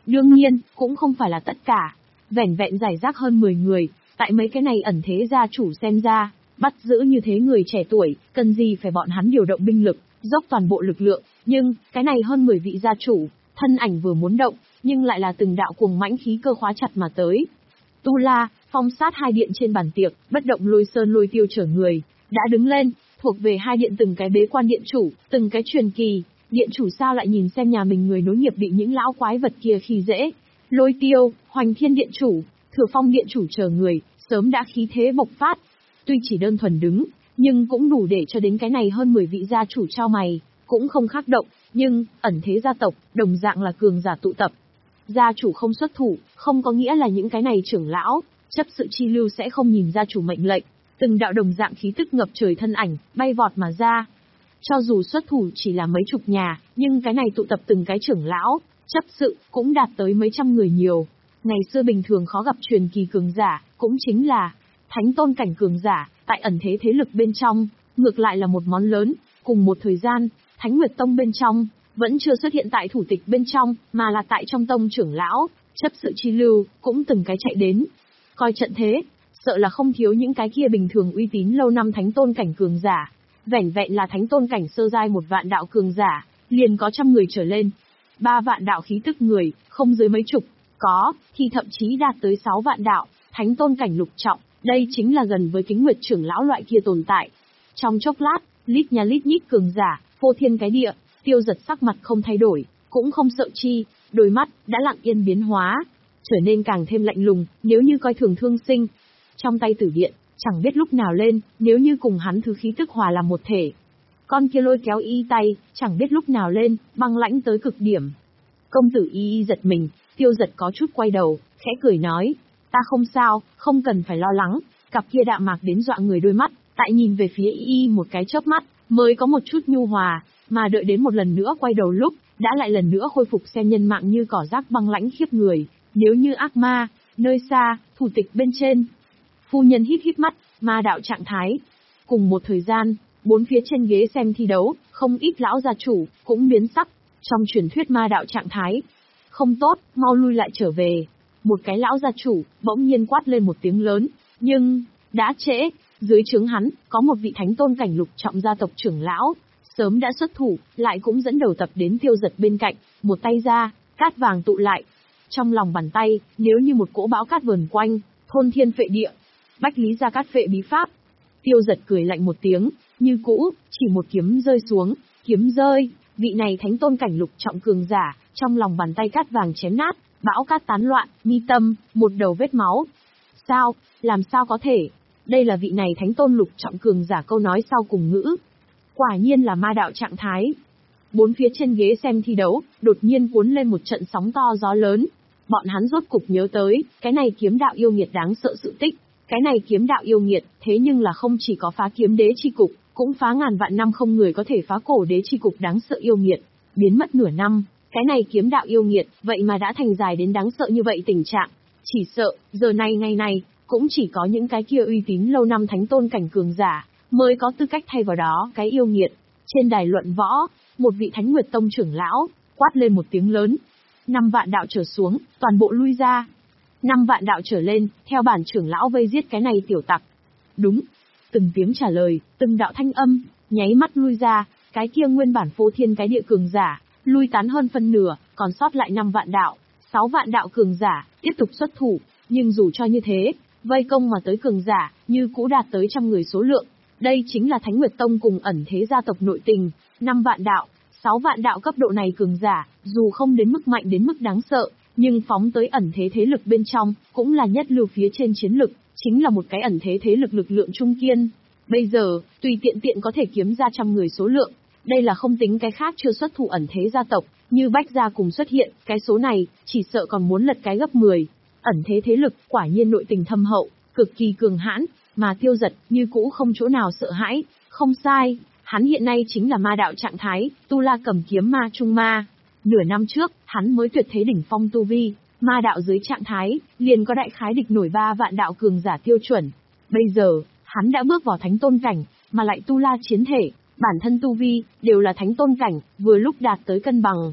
Đương nhiên, cũng không phải là tất cả. Vẻn vẹn giải rác hơn mười người, tại mấy cái này ẩn thế gia chủ xem ra, bắt giữ như thế người trẻ tuổi, cần gì phải bọn hắn điều động binh lực, dốc toàn bộ lực lượng, nhưng, cái này hơn mười vị gia chủ, thân ảnh vừa muốn động, nhưng lại là từng đạo cuồng mãnh khí cơ khóa chặt mà tới. Tu La, Phong Sát hai điện trên bàn tiệc, bất động Lôi Sơn Lôi Tiêu chở người, đã đứng lên, thuộc về hai điện từng cái bế quan điện chủ, từng cái truyền kỳ, điện chủ sao lại nhìn xem nhà mình người nối nghiệp bị những lão quái vật kia khi dễ. Lôi Tiêu, Hoành Thiên điện chủ, Thừa Phong điện chủ chờ người, sớm đã khí thế bộc phát. Tuy chỉ đơn thuần đứng, nhưng cũng đủ để cho đến cái này hơn mười vị gia chủ trao mày, cũng không khác động, nhưng, ẩn thế gia tộc, đồng dạng là cường giả tụ tập. Gia chủ không xuất thủ, không có nghĩa là những cái này trưởng lão, chấp sự chi lưu sẽ không nhìn gia chủ mệnh lệnh, từng đạo đồng dạng khí tức ngập trời thân ảnh, bay vọt mà ra. Cho dù xuất thủ chỉ là mấy chục nhà, nhưng cái này tụ tập từng cái trưởng lão, chấp sự, cũng đạt tới mấy trăm người nhiều. Ngày xưa bình thường khó gặp truyền kỳ cường giả, cũng chính là thánh tôn cảnh cường giả, tại ẩn thế thế lực bên trong, ngược lại là một món lớn. Cùng một thời gian, Thánh Nguyệt Tông bên trong, vẫn chưa xuất hiện tại thủ tịch bên trong, mà là tại trong tông trưởng lão, chấp sự chi lưu, cũng từng cái chạy đến. Coi trận thế, sợ là không thiếu những cái kia bình thường uy tín lâu năm thánh tôn cảnh cường giả. Vẻn vẹn là thánh tôn cảnh sơ giai một vạn đạo cường giả, liền có trăm người trở lên. Ba vạn đạo khí tức người, không dưới mấy chục, có, thì thậm chí đạt tới sáu vạn đạo, thánh tôn cảnh lục trọng, đây chính là gần với Kính Nguyệt trưởng lão loại kia tồn tại. Trong chốc lát, lít nhà lít nhít cường giả, phô thiên cái địa, Tiêu Giật sắc mặt không thay đổi, cũng không sợ chi, đôi mắt đã lặng yên biến hóa, trở nên càng thêm lạnh lùng, nếu như coi thường thương sinh. Trong tay tử điện, chẳng biết lúc nào lên, nếu như cùng hắn thứ khí tức hòa làm một thể. Con kia lôi kéo y tay, chẳng biết lúc nào lên, băng lãnh tới cực điểm. Công tử y y giật mình, Tiêu Giật có chút quay đầu, khẽ cười nói, ta không sao, không cần phải lo lắng. Cặp kia đạm mạc đến dọa người đôi mắt, tại nhìn về phía y y một cái chớp mắt, mới có một chút nhu hòa, mà đợi đến một lần nữa quay đầu lúc, đã lại lần nữa khôi phục xem nhân mạng như cỏ rác băng lãnh khiếp người, nếu như ác ma, nơi xa, thủ tịch bên trên. Phu nhân híp híp mắt, ma đạo trạng thái. Cùng một thời gian, bốn phía trên ghế xem thi đấu, không ít lão gia chủ, cũng biến sắc, trong truyền thuyết ma đạo trạng thái. Không tốt, mau lui lại trở về. Một cái lão gia chủ, bỗng nhiên quát lên một tiếng lớn, nhưng, đã trễ, dưới trướng hắn, có một vị thánh tôn cảnh lục trọng gia tộc trưởng lão, sớm đã xuất thủ, lại cũng dẫn đầu tập đến Tiêu Giật bên cạnh, một tay ra, cát vàng tụ lại. Trong lòng bàn tay, nếu như một cỗ bão cát vờn quanh, thôn thiên phệ địa, bách lý gia cát phệ bí pháp. Tiêu Giật cười lạnh một tiếng, như cũ, chỉ một kiếm rơi xuống, kiếm rơi, vị này thánh tôn cảnh lục trọng cường giả, trong lòng bàn tay cát vàng chém nát, bão cát tán loạn, mi tâm, một đầu vết máu. Sao, làm sao có thể? Đây là vị này thánh tôn lục trọng cường giả câu nói sau cùng ngữ. Quả nhiên là ma đạo trạng thái. Bốn phía trên ghế xem thi đấu, đột nhiên cuốn lên một trận sóng to gió lớn. Bọn hắn rốt cục nhớ tới, cái này kiếm đạo yêu nghiệt đáng sợ sự tích. Cái này kiếm đạo yêu nghiệt, thế nhưng là không chỉ có phá kiếm đế chi cục, cũng phá ngàn vạn năm không người có thể phá cổ đế chi cục đáng sợ yêu nghiệt. Biến mất nửa năm, cái này kiếm đạo yêu nghiệt, vậy mà đã thành dài đến đáng sợ như vậy tình trạng. Chỉ sợ, giờ này ngày này, cũng chỉ có những cái kia uy tín lâu năm thánh tôn cảnh cường giả, mới có tư cách thay vào đó cái yêu nghiệt. Trên đài luận võ, một vị Thánh Nguyệt Tông trưởng lão, quát lên một tiếng lớn. Năm vạn đạo trở xuống, toàn bộ lui ra. Năm vạn đạo trở lên, theo bản trưởng lão vây giết cái này tiểu tặc. Đúng. Từng tiếng trả lời, từng đạo thanh âm, nháy mắt lui ra, cái kia nguyên bản phô thiên cái địa cường giả, lui tán hơn phân nửa, còn sót lại năm vạn đạo, sáu vạn đạo cường giả, tiếp tục xuất thủ, nhưng dù cho như thế, vây công mà tới cường giả, như cũ đạt tới trăm người số lượng. Đây chính là Thánh Nguyệt Tông cùng ẩn thế gia tộc nội tình, năm vạn đạo, sáu vạn đạo cấp độ này cường giả, dù không đến mức mạnh đến mức đáng sợ, nhưng phóng tới ẩn thế thế lực bên trong, cũng là nhất lưu phía trên chiến lực, chính là một cái ẩn thế thế lực lực lượng trung kiên. Bây giờ, tùy tiện tiện có thể kiếm ra trăm người số lượng, đây là không tính cái khác chưa xuất thủ ẩn thế gia tộc, như Bách gia cùng xuất hiện, cái số này, chỉ sợ còn muốn lật cái gấp mười. Ẩn thế thế lực, quả nhiên nội tình thâm hậu, cực kỳ cường hãn, mà Tiêu Giật, như cũ không chỗ nào sợ hãi, không sai, hắn hiện nay chính là ma đạo trạng thái, tu la cầm kiếm ma trung ma. Nửa năm trước, hắn mới tuyệt thế đỉnh phong tu vi, ma đạo dưới trạng thái, liền có đại khái địch nổi ba vạn đạo cường giả tiêu chuẩn. Bây giờ, hắn đã bước vào thánh tôn cảnh, mà lại tu la chiến thể, bản thân tu vi, đều là thánh tôn cảnh, vừa lúc đạt tới cân bằng.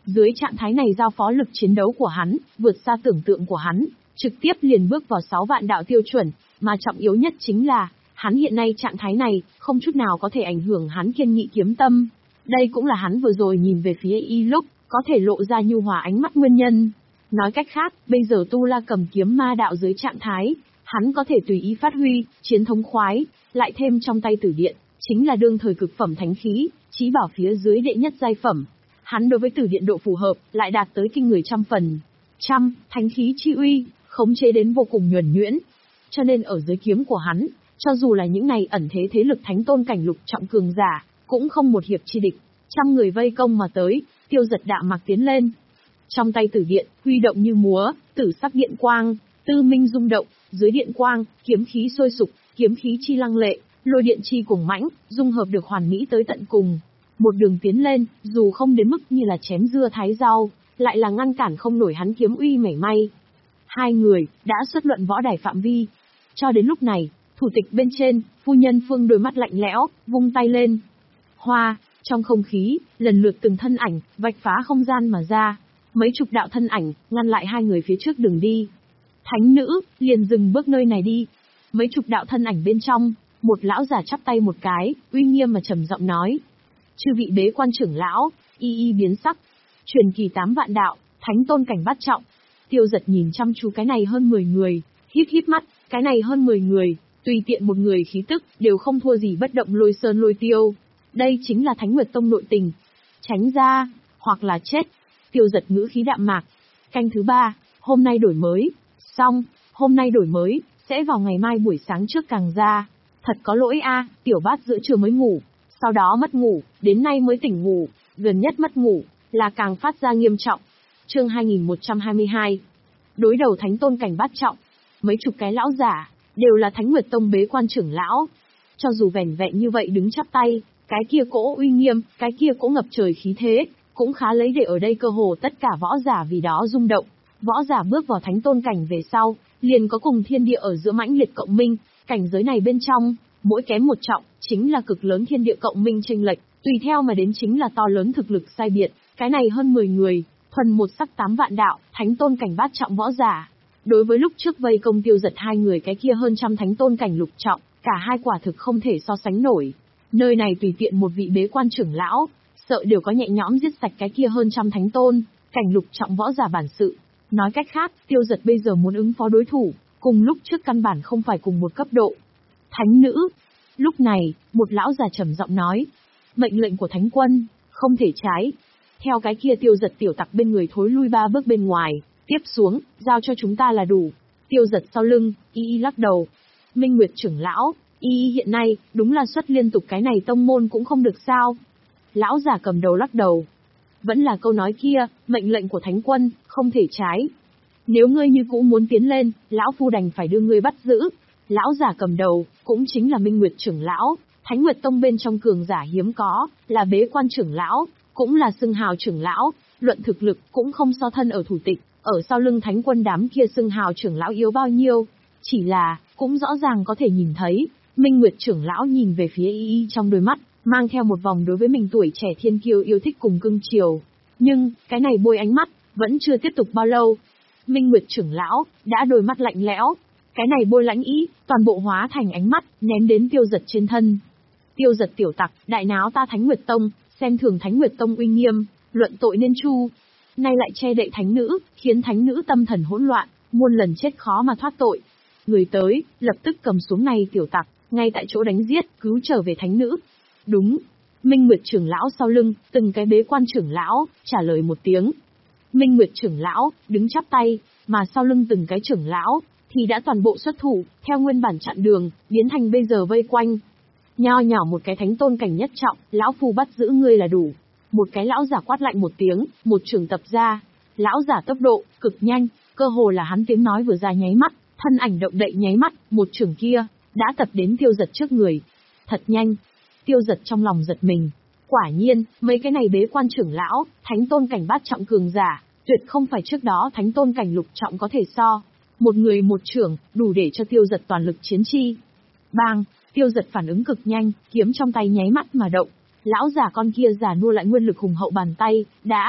Dưới trạng thái này giao phó lực chiến đấu của hắn, vượt xa tưởng tượng của hắn, trực tiếp liền bước vào sáu vạn đạo tiêu chuẩn, mà trọng yếu nhất chính là, hắn hiện nay trạng thái này, không chút nào có thể ảnh hưởng hắn kiên nghị kiếm tâm. Đây cũng là hắn vừa rồi nhìn về phía y lúc, có thể lộ ra nhu hòa ánh mắt nguyên nhân. Nói cách khác, bây giờ Tu La cầm kiếm ma đạo dưới trạng thái, hắn có thể tùy ý phát huy, chiến thống khoái, lại thêm trong tay tử điện, chính là đương thời cực phẩm thánh khí, chí bảo phía dưới đệ nhất giai phẩm. Hắn đối với tử điện độ phù hợp, lại đạt tới kinh người trăm phần. Trăm, thánh khí chi uy, khống chế đến vô cùng nhuần nhuyễn. Cho nên ở dưới kiếm của hắn, cho dù là những này ẩn thế thế lực thánh tôn cảnh lục trọng cường giả, cũng không một hiệp chi địch. Trăm người vây công mà tới, Tiêu Giật đạm mạc tiến lên. Trong tay tử điện, huy động như múa, tử sắc điện quang, tư minh rung động, dưới điện quang, kiếm khí sôi sục, kiếm khí chi lăng lệ, lôi điện chi cuồng mãnh, dung hợp được hoàn mỹ tới tận cùng. Một đường tiến lên, dù không đến mức như là chém dưa thái rau, lại là ngăn cản không nổi hắn kiếm uy mảy may. Hai người đã xuất luận võ đài phạm vi. Cho đến lúc này, thủ tịch bên trên, phu nhân Phương đôi mắt lạnh lẽo, vung tay lên. Hoa, trong không khí, lần lượt từng thân ảnh, vạch phá không gian mà ra. Mấy chục đạo thân ảnh, ngăn lại hai người phía trước đường đi. Thánh nữ, liền dừng bước nơi này đi. Mấy chục đạo thân ảnh bên trong, một lão giả chắp tay một cái, uy nghiêm mà trầm giọng nói. Chư vị bế quan trưởng lão, y y biến sắc. Truyền kỳ tám vạn đạo, thánh tôn cảnh bát trọng. Tiêu Giật nhìn chăm chú cái này hơn mười người, híp híp mắt, cái này hơn mười người, tùy tiện một người khí tức, đều không thua gì bất động lôi sơn lôi tiêu. Đây chính là Thánh Nguyệt Tông nội tình. Tránh ra, hoặc là chết. Tiêu Giật ngữ khí đạm mạc. Canh thứ ba, hôm nay đổi mới. Xong, hôm nay đổi mới, sẽ vào ngày mai buổi sáng trước càng ra. Thật có lỗi a, tiểu bát giữa trưa mới ngủ, sau đó mất ngủ, đến nay mới tỉnh ngủ, gần nhất mất ngủ, là càng phát ra nghiêm trọng. Chương hai nghìn một trăm hai mươi hai. Đối đầu thánh tôn cảnh bát trọng. Mấy chục cái lão giả, đều là Thánh Nguyệt Tông bế quan trưởng lão. Cho dù vẻn vẹn như vậy đứng chắp tay, cái kia cỗ uy nghiêm, cái kia cỗ ngập trời khí thế, cũng khá lấy để ở đây cơ hồ tất cả võ giả vì đó rung động. Võ giả bước vào thánh tôn cảnh về sau, liền có cùng thiên địa ở giữa mãnh liệt cộng minh, cảnh giới này bên trong, mỗi kém một trọng, chính là cực lớn thiên địa cộng minh chênh lệch, tùy theo mà đến chính là to lớn thực lực sai biệt, cái này hơn mười người, thuần một sắc tám vạn đạo, thánh tôn cảnh bát trọng võ giả. Đối với lúc trước vây công Tiêu Giật hai người cái kia hơn trăm thánh tôn cảnh lục trọng, cả hai quả thực không thể so sánh nổi. Nơi này tùy tiện một vị bế quan trưởng lão, sợ đều có nhẹ nhõm giết sạch cái kia hơn trăm thánh tôn, cảnh lục trọng võ giả bản sự. Nói cách khác, Tiêu Giật bây giờ muốn ứng phó đối thủ, cùng lúc trước căn bản không phải cùng một cấp độ. Thánh nữ. Lúc này, một lão già trầm giọng nói. Mệnh lệnh của thánh quân, không thể trái. Theo cái kia Tiêu Giật tiểu tặc bên người thối lui ba bước bên ngoài, tiếp xuống, giao cho chúng ta là đủ. Tiêu Giật sau lưng, y y lắc đầu. Minh Nguyệt trưởng lão, y y hiện nay, đúng là xuất liên tục cái này tông môn cũng không được sao. Lão già cầm đầu lắc đầu. Vẫn là câu nói kia, mệnh lệnh của thánh quân, không thể trái. Nếu ngươi như cũ muốn tiến lên, lão phu đành phải đưa ngươi bắt giữ. Lão giả cầm đầu, cũng chính là Minh Nguyệt trưởng lão, Thánh Nguyệt Tông bên trong cường giả hiếm có, là bế quan trưởng lão, cũng là xưng hào trưởng lão, luận thực lực cũng không so thân ở thủ tịch, ở sau lưng thánh quân đám kia xưng hào trưởng lão yếu bao nhiêu. Chỉ là, cũng rõ ràng có thể nhìn thấy, Minh Nguyệt trưởng lão nhìn về phía y y trong đôi mắt, mang theo một vòng đối với mình tuổi trẻ thiên kiêu yêu thích cùng cưng chiều. Nhưng, cái này bôi ánh mắt, vẫn chưa tiếp tục bao lâu. Minh Nguyệt trưởng lão, đã đôi mắt lạnh lẽo. Cái này bôi lãnh ý, toàn bộ hóa thành ánh mắt, ném đến Tiêu Giật trên thân. Tiêu Giật tiểu tặc, đại náo ta Thánh Nguyệt Tông, xem thường Thánh Nguyệt Tông uy nghiêm, luận tội nên chu. Nay lại che đậy thánh nữ, khiến thánh nữ tâm thần hỗn loạn, muôn lần chết khó mà thoát tội. Người tới, lập tức cầm xuống này tiểu tặc, ngay tại chỗ đánh giết, cứu trở về thánh nữ. Đúng. Minh Nguyệt trưởng lão sau lưng, từng cái bế quan trưởng lão, trả lời một tiếng. Minh Nguyệt trưởng lão, đứng chắp tay, mà sau lưng từng cái trưởng lão, thì đã toàn bộ xuất thủ, theo nguyên bản chặn đường, biến thành bây giờ vây quanh. Nho nhỏ một cái thánh tôn cảnh nhất trọng, lão phu bắt giữ ngươi là đủ. Một cái lão giả quát lạnh một tiếng, một trường tập ra. Lão giả tốc độ, cực nhanh, cơ hồ là hắn tiếng nói vừa ra nháy mắt, thân ảnh động đậy nháy mắt, một trường kia, đã tập đến Tiêu Giật trước người. Thật nhanh. Tiêu Giật trong lòng giật mình. Quả nhiên, mấy cái này bế quan trưởng lão, thánh tôn cảnh bát trọng cường giả, tuyệt không phải trước đó thánh tôn cảnh lục trọng có thể so. Một người một trưởng, đủ để cho Tiêu Giật toàn lực chiến chi. Bang, Tiêu Giật phản ứng cực nhanh, kiếm trong tay nháy mắt mà động. Lão giả con kia giả nua lại nguyên lực hùng hậu bàn tay, đã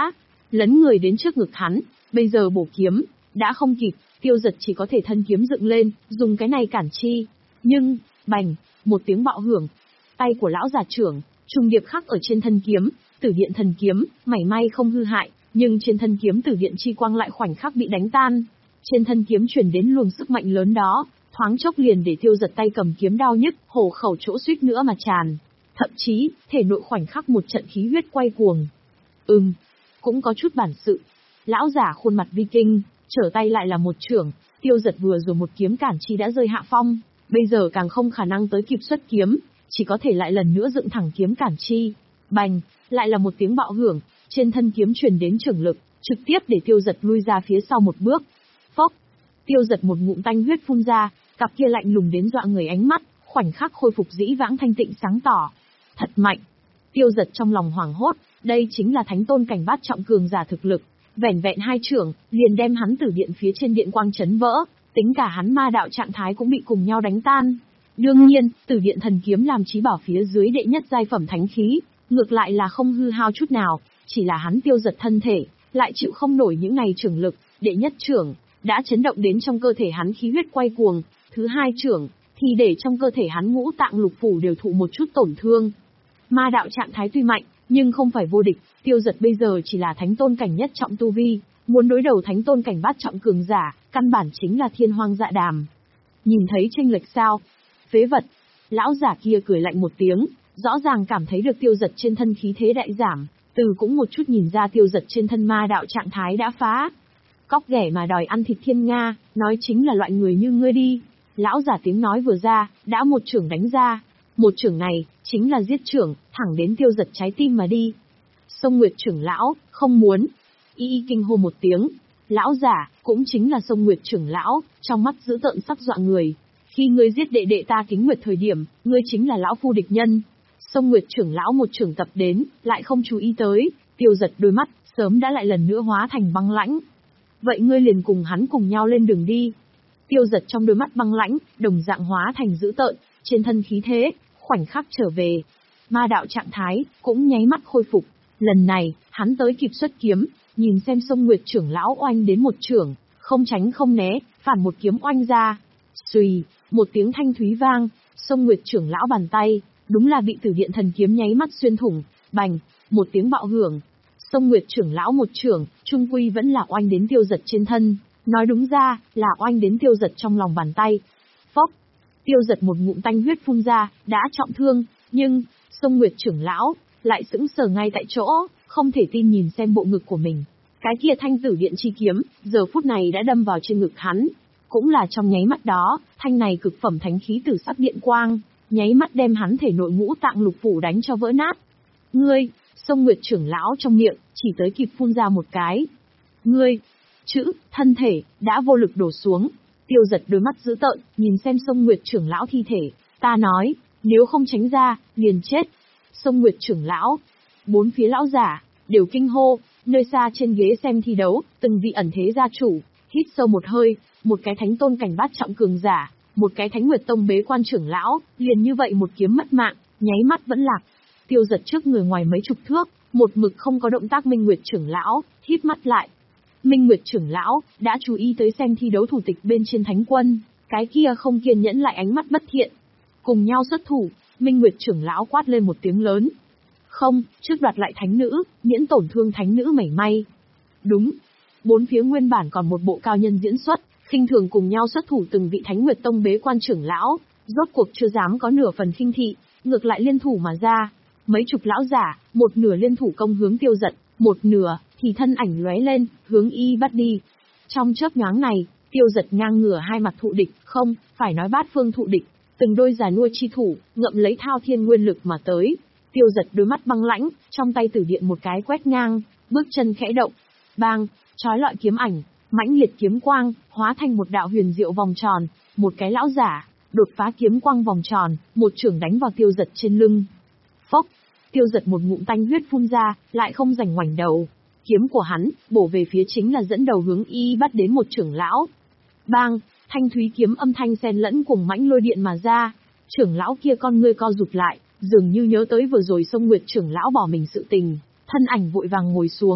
lấn người đến trước ngực hắn, bây giờ bổ kiếm, đã không kịp, Tiêu Giật chỉ có thể thân kiếm dựng lên, dùng cái này cản chi. Nhưng, bành, một tiếng bạo hưởng, tay của lão già trưởng, trùng điệp khắc ở trên thân kiếm, Tử Điện Thần Kiếm, mảy may không hư hại, nhưng trên thân kiếm Tử Điện chi quang lại khoảnh khắc bị đánh tan. Trên thân kiếm truyền đến luồng sức mạnh lớn đó, thoáng chốc liền để Tiêu Giật tay cầm kiếm đau nhức, hổ khẩu chỗ suýt nữa mà tràn. Thậm chí, thể nội khoảnh khắc một trận khí huyết quay cuồng. Ừm, cũng có chút bản sự. Lão giả khuôn mặt Viking, trở tay lại là một chưởng, Tiêu Giật vừa rồi một kiếm cản chi đã rơi hạ phong, bây giờ càng không khả năng tới kịp xuất kiếm, chỉ có thể lại lần nữa dựng thẳng kiếm cản chi. Bành, lại là một tiếng bạo hưởng, trên thân kiếm truyền đến chưởng lực, trực tiếp để Tiêu Giật lui ra phía sau một bước. Phốc, Tiêu Giật một ngụm tanh huyết phun ra, cặp kia lạnh lùng đến dọa người ánh mắt, khoảnh khắc khôi phục dĩ vãng thanh tịnh sáng tỏ. Thật mạnh. Tiêu Giật trong lòng hoảng hốt, đây chính là thánh tôn cảnh bát trọng cường giả thực lực, vẻn vẹn hai chưởng, liền đem hắn Tử Điện phía trên điện quang chấn vỡ, tính cả hắn ma đạo trạng thái cũng bị cùng nhau đánh tan. Đương nhiên, Tử Điện Thần Kiếm làm chí bảo phía dưới đệ nhất giai phẩm thánh khí, ngược lại là không hư hao chút nào, chỉ là hắn Tiêu Giật thân thể, lại chịu không nổi những ngày chưởng lực, đệ nhất chưởng đã chấn động đến trong cơ thể hắn khí huyết quay cuồng, thứ hai chưởng thì để trong cơ thể hắn ngũ tạng lục phủ đều thụ một chút tổn thương. Ma đạo trạng thái tuy mạnh, nhưng không phải vô địch, Tiêu Giật bây giờ chỉ là thánh tôn cảnh nhất trọng tu vi, muốn đối đầu thánh tôn cảnh bát trọng cường giả, căn bản chính là thiên hoang dạ đàm. Nhìn thấy chênh lệch sao? Phế vật. Lão giả kia cười lạnh một tiếng, rõ ràng cảm thấy được Tiêu Giật trên thân khí thế đại giảm, từ cũng một chút nhìn ra Tiêu Giật trên thân ma đạo trạng thái đã phá. Cóc ghẻ mà đòi ăn thịt thiên nga, nói chính là loại người như ngươi đi. Lão giả tiếng nói vừa ra, đã một chưởng đánh ra. Một chưởng này, chính là giết chưởng, thẳng đến Tiêu Giật trái tim mà đi. Sông Nguyệt trưởng lão, không muốn. Y y kinh hô một tiếng. Lão giả, cũng chính là Sông Nguyệt trưởng lão, trong mắt dữ tợn sắc dọa người. Khi ngươi giết đệ đệ ta Kính Nguyệt thời điểm, ngươi chính là lão phu địch nhân. Sông Nguyệt trưởng lão một chưởng tập đến, lại không chú ý tới, Tiêu Giật đôi mắt, sớm đã lại lần nữa hóa thành băng lãnh. Vậy ngươi liền cùng hắn cùng nhau lên đường đi. Tiêu Giật trong đôi mắt băng lãnh, đồng dạng hóa thành dữ tợn, trên thân khí thế, khoảnh khắc trở về. Ma đạo trạng thái, cũng nháy mắt khôi phục. Lần này, hắn tới kịp xuất kiếm, nhìn xem Sông Nguyệt trưởng lão oanh đến một chưởng, không tránh không né, phản một kiếm oanh ra. Xùy, một tiếng thanh thúy vang, Sông Nguyệt trưởng lão bàn tay, đúng là bị Tử Điện Thần Kiếm nháy mắt xuyên thủng, bành, một tiếng bạo hưởng. Sông Nguyệt trưởng lão một chưởng, trung quy vẫn là oanh đến Tiêu Giật trên thân, nói đúng ra, là oanh đến Tiêu Giật trong lòng bàn tay. Phốc, Tiêu Giật một ngụm tanh huyết phun ra, đã trọng thương, nhưng, Sông Nguyệt trưởng lão, lại sững sờ ngay tại chỗ, không thể tin nhìn xem bộ ngực của mình. Cái kia thanh Tử Điện chi kiếm, giờ phút này đã đâm vào trên ngực hắn. Cũng là trong nháy mắt đó, thanh này cực phẩm thánh khí tử sắc điện quang, nháy mắt đem hắn thể nội ngũ tạng lục phủ đánh cho vỡ nát. Ngươi, Sông Nguyệt trưởng lão trong miệng, chỉ tới kịp phun ra một cái. Ngươi, chữ, thân thể, đã vô lực đổ xuống. Tiêu Giật đôi mắt dữ tợn, nhìn xem Sông Nguyệt trưởng lão thi thể, ta nói, nếu không tránh ra, liền chết. Sông Nguyệt trưởng lão, bốn phía lão giả, đều kinh hô, nơi xa trên ghế xem thi đấu, từng vị ẩn thế gia chủ, hít sâu một hơi, một cái thánh tôn cảnh bát trọng cường giả, một cái Thánh Nguyệt Tông bế quan trưởng lão, liền như vậy một kiếm mất mạng, nháy mắt vẫn lạc. Tiêu Giật trước người ngoài mấy chục thước, một mực không có động tác Minh Nguyệt trưởng lão, híp mắt lại. Minh Nguyệt trưởng lão đã chú ý tới xem thi đấu thủ tịch bên trên thánh quân, cái kia không kiên nhẫn lại ánh mắt bất thiện. Cùng nhau xuất thủ, Minh Nguyệt trưởng lão quát lên một tiếng lớn. Không, trước đoạt lại thánh nữ, miễn tổn thương thánh nữ mảy may. Đúng. Bốn phía nguyên bản còn một bộ cao nhân diễn xuất, khinh thường cùng nhau xuất thủ từng vị Thánh Nguyệt Tông bế quan trưởng lão, rốt cuộc chưa dám có nửa phần khinh thị, ngược lại liên thủ mà ra. Mấy chục lão giả, một nửa liên thủ công hướng Tiêu Giật, một nửa thì thân ảnh lóe lên, hướng y bắt đi. Trong chớp nhoáng này, Tiêu Giật ngang ngửa hai mặt thụ địch, không, phải nói bát phương thụ địch, từng đôi già nuôi chi thủ, ngậm lấy thao thiên nguyên lực mà tới. Tiêu Giật đôi mắt băng lãnh, trong tay Tử Điện một cái quét ngang, bước chân khẽ động, bang, chói lọi kiếm ảnh, mãnh liệt kiếm quang, hóa thành một đạo huyền diệu vòng tròn, một cái lão giả, đột phá kiếm quang vòng tròn, một chưởng đánh vào Tiêu Giật trên lưng. Phốc, Tiêu Giật một ngụm tanh huyết phun ra, lại không rảnh ngoảnh đầu. Kiếm của hắn, bổ về phía chính là dẫn đầu hướng y bắt đến một trưởng lão. Bang, thanh thúy kiếm âm thanh xen lẫn cùng mãnh lôi điện mà ra. Trưởng lão kia con ngươi co rụt lại, dường như nhớ tới vừa rồi Sông Nguyệt trưởng lão bỏ mình sự tình, thân ảnh vội vàng ngồi xuống,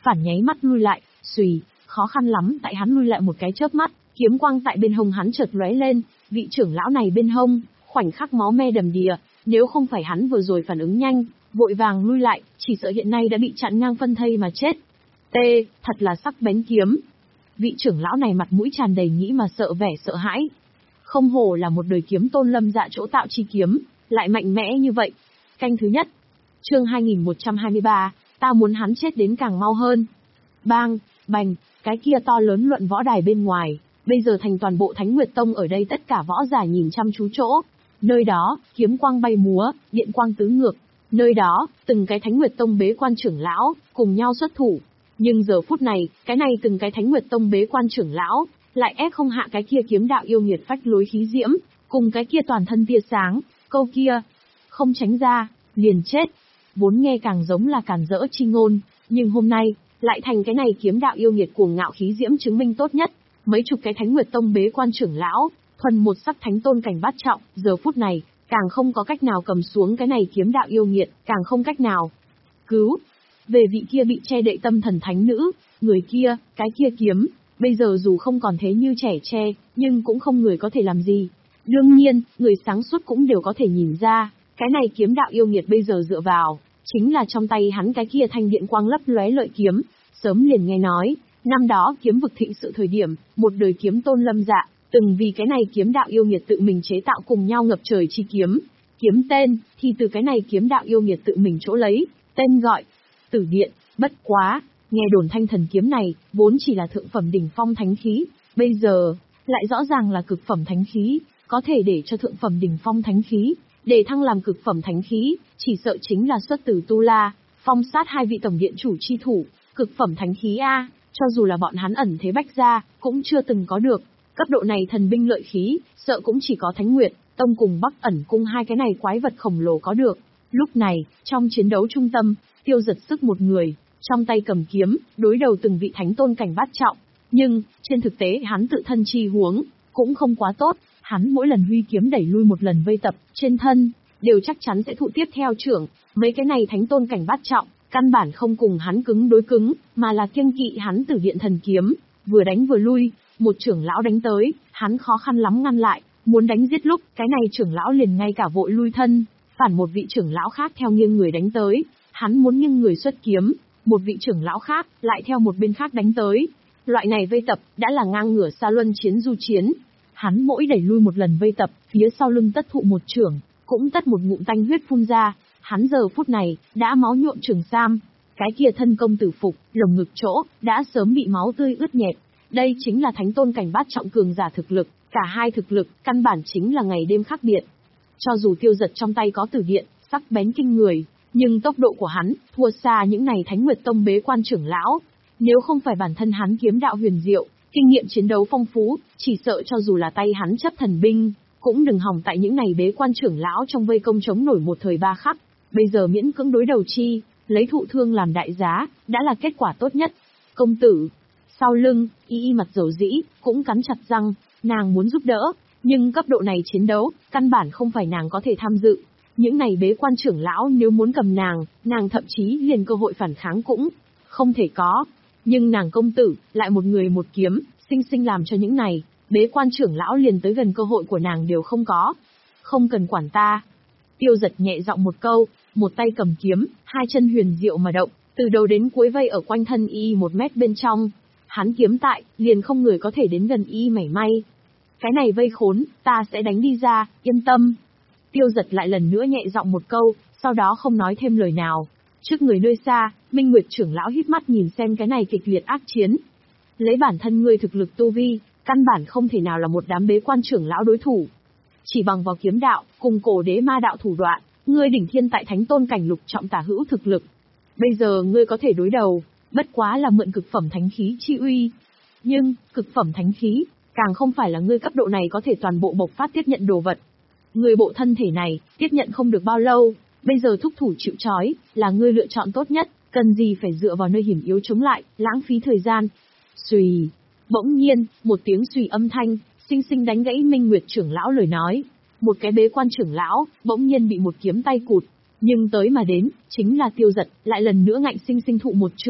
phản nháy mắt lui lại, xùy, khó khăn lắm tại hắn lui lại một cái chớp mắt, kiếm quang tại bên hông hắn chợt lóe lên, vị trưởng lão này bên hông, khoảnh khắc máu me đầm đìa, nếu không phải hắn vừa rồi phản ứng nhanh, vội vàng lui lại, chỉ sợ hiện nay đã bị chặn ngang phân thây mà chết. T, thật là sắc bén kiếm. Vị trưởng lão này mặt mũi tràn đầy nghĩ mà sợ vẻ sợ hãi. Không hổ là một đời kiếm tôn Lâm Dạ chỗ tạo chi kiếm, lại mạnh mẽ như vậy. Canh thứ nhất. Chương hai nghìn một trăm hai mươi ba, ta muốn hắn chết đến càng mau hơn. Bang, bành, cái kia to lớn luận võ đài bên ngoài, bây giờ thành toàn bộ Thánh Nguyệt Tông ở đây tất cả võ giả nhìn chăm chú chỗ. Nơi đó, kiếm quang bay múa, điện quang tứ ngược. Nơi đó, từng cái Thánh Nguyệt Tông bế quan trưởng lão, cùng nhau xuất thủ. Nhưng giờ phút này, cái này từng cái Thánh Nguyệt Tông bế quan trưởng lão, lại ép không hạ cái kia kiếm đạo yêu nghiệt phách lối khí diễm, cùng cái kia toàn thân tia sáng, câu kia. Không tránh ra, liền chết. Vốn nghe càng giống là càn rỡ chi ngôn, nhưng hôm nay, lại thành cái này kiếm đạo yêu nghiệt cuồng ngạo khí diễm chứng minh tốt nhất. Mấy chục cái Thánh Nguyệt Tông bế quan trưởng lão, thuần một sắc thánh tôn cảnh bát trọng, giờ phút này, càng không có cách nào cầm xuống cái này kiếm đạo yêu nghiệt, càng không cách nào cứu. Về vị kia bị che đậy tâm thần thánh nữ, người kia, cái kia kiếm, bây giờ dù không còn thế như trẻ tre, nhưng cũng không người có thể làm gì. Đương nhiên, người sáng suốt cũng đều có thể nhìn ra, cái này kiếm đạo yêu nghiệt bây giờ dựa vào, chính là trong tay hắn cái kia thanh điện quang lấp lóe lợi kiếm. Sớm liền nghe nói, năm đó kiếm vực thịnh sự thời điểm, một đời kiếm tôn Lâm Dạ, từng vì cái này kiếm đạo yêu nghiệt tự mình chế tạo cùng nhau ngập trời chi kiếm. Kiếm tên, thì từ cái này kiếm đạo yêu nghiệt tự mình chỗ lấy, tên gọi, Tử Điện. Bất quá, nghe đồn thanh thần kiếm này, vốn chỉ là thượng phẩm đỉnh phong thánh khí, bây giờ, lại rõ ràng là cực phẩm thánh khí, có thể để cho thượng phẩm đỉnh phong thánh khí, để thăng làm cực phẩm thánh khí, chỉ sợ chính là xuất từ Tu La, Phong Sát hai vị tổng điện chủ chi thủ, cực phẩm thánh khí A, cho dù là bọn hắn ẩn thế bách gia, cũng chưa từng có được. Cấp độ này thần binh lợi khí, sợ cũng chỉ có Thánh Nguyệt Tông cùng Bắc Ẩn cung hai cái này quái vật khổng lồ có được. Lúc này, trong chiến đấu trung tâm, Tiêu Giật sức một người, trong tay cầm kiếm, đối đầu từng vị thánh tôn cảnh bát trọng. Nhưng, trên thực tế hắn tự thân chi huống, cũng không quá tốt, hắn mỗi lần huy kiếm đẩy lui một lần vây tập, trên thân, đều chắc chắn sẽ thụ tiếp theo trưởng. Mấy cái này thánh tôn cảnh bát trọng, căn bản không cùng hắn cứng đối cứng, mà là kiêng kỵ hắn Tử Điện thần kiếm, vừa đánh vừa lui. Một trưởng lão đánh tới, hắn khó khăn lắm ngăn lại, muốn đánh giết lúc, cái này trưởng lão liền ngay cả vội lui thân, phản một vị trưởng lão khác theo nghiêng người đánh tới, hắn muốn nghiêng người xuất kiếm, một vị trưởng lão khác lại theo một bên khác đánh tới. Loại này vây tập đã là ngang ngửa xa luân chiến du chiến. Hắn mỗi đẩy lui một lần vây tập, phía sau lưng tất thụ một trưởng, cũng tất một ngụm tanh huyết phun ra. Hắn giờ phút này đã máu nhuộm trường sam, cái kia thân công tử phục, lồng ngực chỗ đã sớm bị máu tươi ướt nhẹp. Đây chính là thánh tôn cảnh bát trọng cường giả thực lực, cả hai thực lực, căn bản chính là ngày đêm khác biệt. Cho dù Tiêu Giật trong tay có Tử Điện, sắc bén kinh người, nhưng tốc độ của hắn, thua xa những này Thánh Nguyệt Tông bế quan trưởng lão. Nếu không phải bản thân hắn kiếm đạo huyền diệu, kinh nghiệm chiến đấu phong phú, chỉ sợ cho dù là tay hắn chấp thần binh, cũng đừng hòng tại những này bế quan trưởng lão trong vây công chống nổi một thời ba khắc. Bây giờ miễn cưỡng đối đầu chi, lấy thụ thương làm đại giá, đã là kết quả tốt nhất. Công tử. Sau lưng, y y mặt dầu dĩ, cũng cắn chặt răng, nàng muốn giúp đỡ, nhưng cấp độ này chiến đấu, căn bản không phải nàng có thể tham dự. Những này bế quan trưởng lão nếu muốn cầm nàng, nàng thậm chí liền cơ hội phản kháng cũng không thể có. Nhưng nàng công tử, lại một người một kiếm, sinh sinh làm cho những này, bế quan trưởng lão liền tới gần cơ hội của nàng đều không có. Không cần quản ta. Tiêu Giật nhẹ giọng một câu, một tay cầm kiếm, hai chân huyền diệu mà động, từ đầu đến cuối vây ở quanh thân y một mét bên trong. Hắn kiếm tại, liền không người có thể đến gần y mảy may. Cái này vây khốn, ta sẽ đánh đi ra, yên tâm. Tiêu Giật lại lần nữa nhẹ giọng một câu, sau đó không nói thêm lời nào. Trước người nơi xa, Minh Nguyệt trưởng lão híp mắt nhìn xem cái này kịch liệt ác chiến. Lấy bản thân ngươi thực lực tu vi, căn bản không thể nào là một đám bế quan trưởng lão đối thủ. Chỉ bằng vào kiếm đạo, cùng cổ đế ma đạo thủ đoạn, ngươi đỉnh thiên tại thánh tôn cảnh lục trọng tả hữu thực lực. Bây giờ ngươi có thể đối đầu, bất quá là mượn cực phẩm thánh khí chi uy. Nhưng, cực phẩm thánh khí, càng không phải là ngươi cấp độ này có thể toàn bộ bộc phát tiếp nhận đồ vật. Ngươi bộ thân thể này, tiếp nhận không được bao lâu, bây giờ thúc thủ chịu trói, là ngươi lựa chọn tốt nhất, cần gì phải dựa vào nơi hiểm yếu chống lại, lãng phí thời gian. Xùy. Bỗng nhiên, một tiếng xùy âm thanh, sinh sinh đánh gãy Minh Nguyệt trưởng lão lời nói. Một cái bế quan trưởng lão, bỗng nhiên bị một kiếm tay cụt. Nhưng tới mà đến, chính là Tiêu Giật, lại lần nữa ngạnh sinh sinh thụ một trưởng.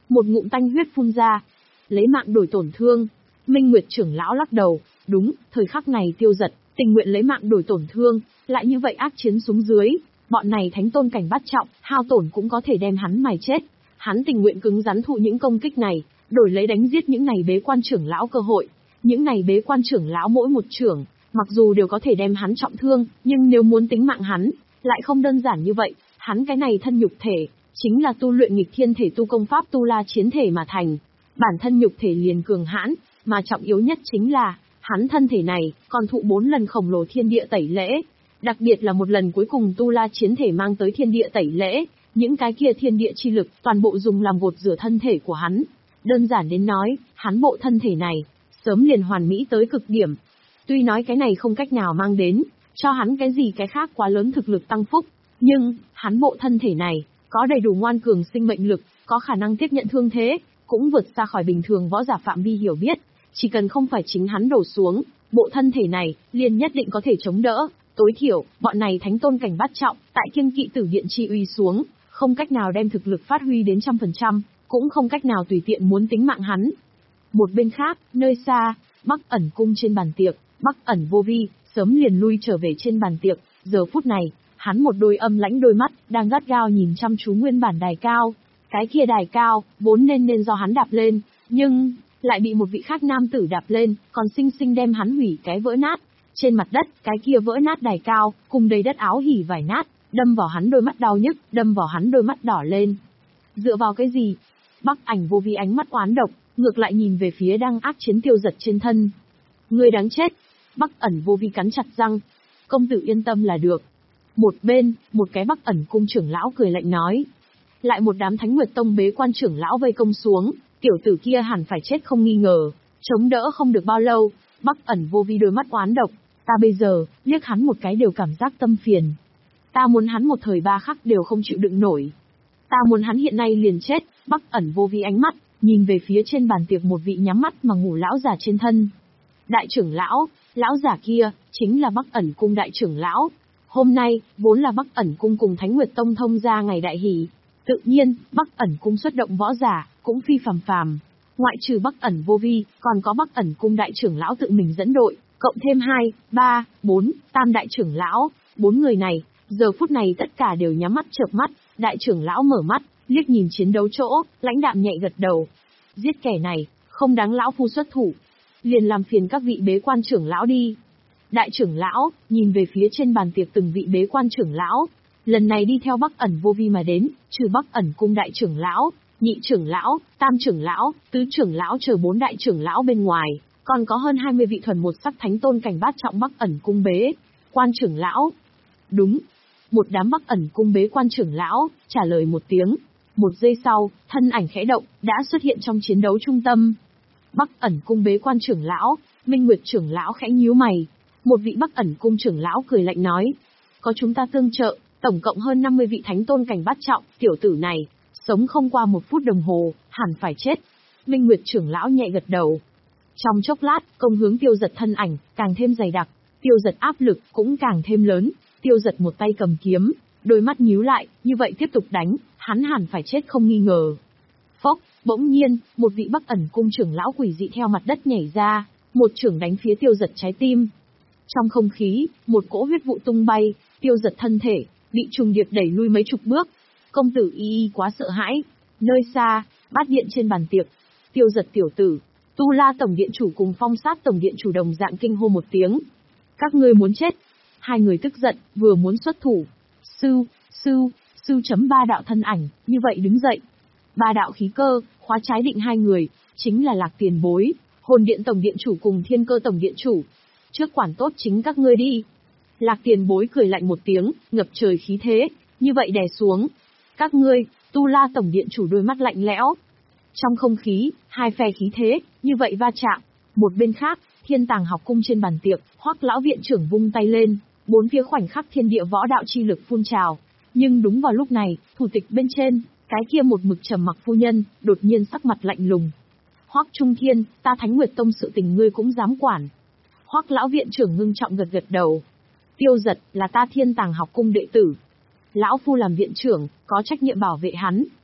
Một ngụm tanh huyết phun ra. Lấy mạng đổi tổn thương. Minh Nguyệt trưởng lão lắc đầu. Đúng, thời khắc này Tiêu Dật tình nguyện lấy mạng đổi tổn thương, lại như vậy ác chiến xuống dưới, bọn này thánh tôn cảnh bát trọng, hao tổn cũng có thể đem hắn mài chết. Hắn tình nguyện cứng rắn thụ những công kích này, đổi lấy đánh giết những này bế quan trưởng lão cơ hội. Những này bế quan trưởng lão mỗi một trưởng, mặc dù đều có thể đem hắn trọng thương, nhưng nếu muốn tính mạng hắn, lại không đơn giản như vậy. Hắn cái này thân nhục thể, chính là tu luyện nghịch thiên thể tu công pháp tu la chiến thể mà thành. Bản thân nhục thể liền cường hãn, mà trọng yếu nhất chính là, hắn thân thể này, còn thụ bốn lần khổng lồ thiên địa tẩy lễ. Đặc biệt là một lần cuối cùng tu la chiến thể mang tới thiên địa tẩy lễ, những cái kia thiên địa chi lực, toàn bộ dùng làm gột rửa thân thể của hắn. Đơn giản đến nói, hắn bộ thân thể này, sớm liền hoàn mỹ tới cực điểm. Tuy nói cái này không cách nào mang đến, cho hắn cái gì cái khác quá lớn thực lực tăng phúc, nhưng, hắn bộ thân thể này, có đầy đủ ngoan cường sinh mệnh lực, có khả năng tiếp nhận thương thế, cũng vượt xa khỏi bình thường võ giả phạm vi hiểu biết. Chỉ cần không phải chính hắn đổ xuống, bộ thân thể này, liền nhất định có thể chống đỡ. Tối thiểu, bọn này thánh tôn cảnh bát trọng, tại kiêng kỵ tử điện chi uy xuống, không cách nào đem thực lực phát huy đến trăm phần trăm, cũng không cách nào tùy tiện muốn tính mạng hắn. Một bên khác, nơi xa, Bắc Ẩn cung trên bàn tiệc, Bắc Ẩn Vô Vi, sớm liền lui trở về trên bàn tiệc, giờ phút này, hắn một đôi âm lãnh đôi mắt, đang gắt gao nhìn chăm chú nguyên bản đài cao. Cái kia đài cao, vốn nên nên do hắn đạp lên, nhưng, lại bị một vị khác nam tử đạp lên, còn xinh xinh đem hắn hủy cái vỡ nát. Trên mặt đất, cái kia vỡ nát đài cao, cùng đầy đất áo hỉ vải nát, đâm vào hắn đôi mắt đau nhức, đâm vào hắn đôi mắt đỏ lên. Dựa vào cái gì? Bắc Ảnh Vô Vi ánh mắt oán độc, ngược lại nhìn về phía đang ác chiến Tiêu Dật trên thân. Ngươi đáng chết. Bắc Ẩn Vô Vi cắn chặt răng. Công tử yên tâm là được. Một bên, một cái Bắc Ẩn cung trưởng lão cười lạnh nói. Lại một đám Thánh Nguyệt Tông bế quan trưởng lão vây công xuống, tiểu tử kia hẳn phải chết không nghi ngờ, chống đỡ không được bao lâu. Bắc Ẩn Vô Vi đôi mắt oán độc, ta bây giờ, liếc hắn một cái đều cảm giác tâm phiền. Ta muốn hắn một thời ba khắc đều không chịu đựng nổi. Ta muốn hắn hiện nay liền chết. Bắc Ẩn Vô Vi ánh mắt, nhìn về phía trên bàn tiệc một vị nhắm mắt mà ngủ lão già trên thân. Đại trưởng lão, lão già kia, chính là Bắc Ẩn cung đại trưởng lão. Hôm nay, vốn là Bắc Ẩn cung cùng Thánh Nguyệt Tông thông ra ngày đại hỷ. Tự nhiên, Bắc Ẩn cung xuất động võ giả, cũng phi phàm phàm. Ngoại trừ Bắc Ẩn Vô Vi, còn có Bắc Ẩn cung đại trưởng lão tự mình dẫn đội, cộng thêm hai, ba, bốn, tam đại trưởng lão. Bốn người này, giờ phút này tất cả đều nhắm mắt chợp mắt. Đại trưởng lão mở mắt, liếc nhìn chiến đấu chỗ, lãnh đạm nhẹ gật đầu. Giết kẻ này, không đáng lão phu xuất thủ. Liền làm phiền các vị bế quan trưởng lão đi. Đại trưởng lão, nhìn về phía trên bàn tiệc từng vị bế quan trưởng lão. Lần này đi theo Bắc Ẩn Vô Vi mà đến, trừ Bắc Ẩn cung đại trưởng lão, nhị trưởng lão, tam trưởng lão, tứ trưởng lão chờ bốn đại trưởng lão bên ngoài, còn có hơn hai mươi vị thuần một sắc thánh tôn cảnh bát trọng Bắc Ẩn cung bế quan trưởng lão. Đúng. Một đám Bắc Ẩn cung bế quan trưởng lão, trả lời một tiếng. Một giây sau, thân ảnh khẽ động, đã xuất hiện trong chiến đấu trung tâm. Bắc Ẩn cung bế quan trưởng lão, Minh Nguyệt trưởng lão khẽ nhíu mày. Một vị Bắc Ẩn cung trưởng lão cười lạnh nói. Có chúng ta tương trợ, tổng cộng hơn năm mươi vị thánh tôn cảnh bát trọng, tiểu tử này, sống không qua một phút đồng hồ, hẳn phải chết. Minh Nguyệt trưởng lão nhẹ gật đầu. Trong chốc lát, công hướng Tiêu Dật thân ảnh, càng thêm dày đặc, Tiêu Dật áp lực cũng càng thêm lớn. Tiêu Dật một tay cầm kiếm, đôi mắt nhíu lại, như vậy tiếp tục đánh, hắn hẳn phải chết không nghi ngờ. Phốc, bỗng nhiên, một vị Bắc Ẩn cung trưởng lão quỷ dị theo mặt đất nhảy ra, một chưởng đánh phía Tiêu Dật trái tim. Trong không khí, một cỗ huyết vụ tung bay, Tiêu Dật thân thể bị trùng điệp đẩy lui mấy chục bước. Công tử y y quá sợ hãi. Nơi xa, bát điện trên bàn tiệc, Tiêu Dật tiểu tử, Tu La tổng điện chủ cùng Phong Sát tổng điện chủ đồng dạng kinh hô một tiếng. Các ngươi muốn chết. Hai người tức giận, vừa muốn xuất thủ. Sư, sư, sư chấm ba đạo thân ảnh, như vậy đứng dậy. Ba đạo khí cơ, khóa trái định hai người, chính là Lạc Tiền Bối, Hồn Điện tổng điện chủ cùng Thiên Cơ tổng điện chủ. Trước quản tốt chính các ngươi đi. Lạc Tiền Bối cười lạnh một tiếng, ngập trời khí thế, như vậy đè xuống. Các ngươi, Tu La tổng điện chủ đôi mắt lạnh lẽo. Trong không khí, hai phe khí thế, như vậy va chạm. Một bên khác, Thiên Tàng học cung trên bàn tiệc, Hoắc lão viện trưởng vung tay lên, bốn phía khoảnh khắc thiên địa võ đạo chi lực phun trào. Nhưng đúng vào lúc này, thủ tịch bên trên, cái kia một mực trầm mặc phu nhân, đột nhiên sắc mặt lạnh lùng. Hoắc Trung Thiên, ta Thánh Nguyệt Tông sự tình ngươi cũng dám quản. Hoắc lão viện trưởng ngưng trọng gật gật đầu. Tiêu Dật là ta Thiên Tàng học cung đệ tử. Lão phu làm viện trưởng, có trách nhiệm bảo vệ hắn.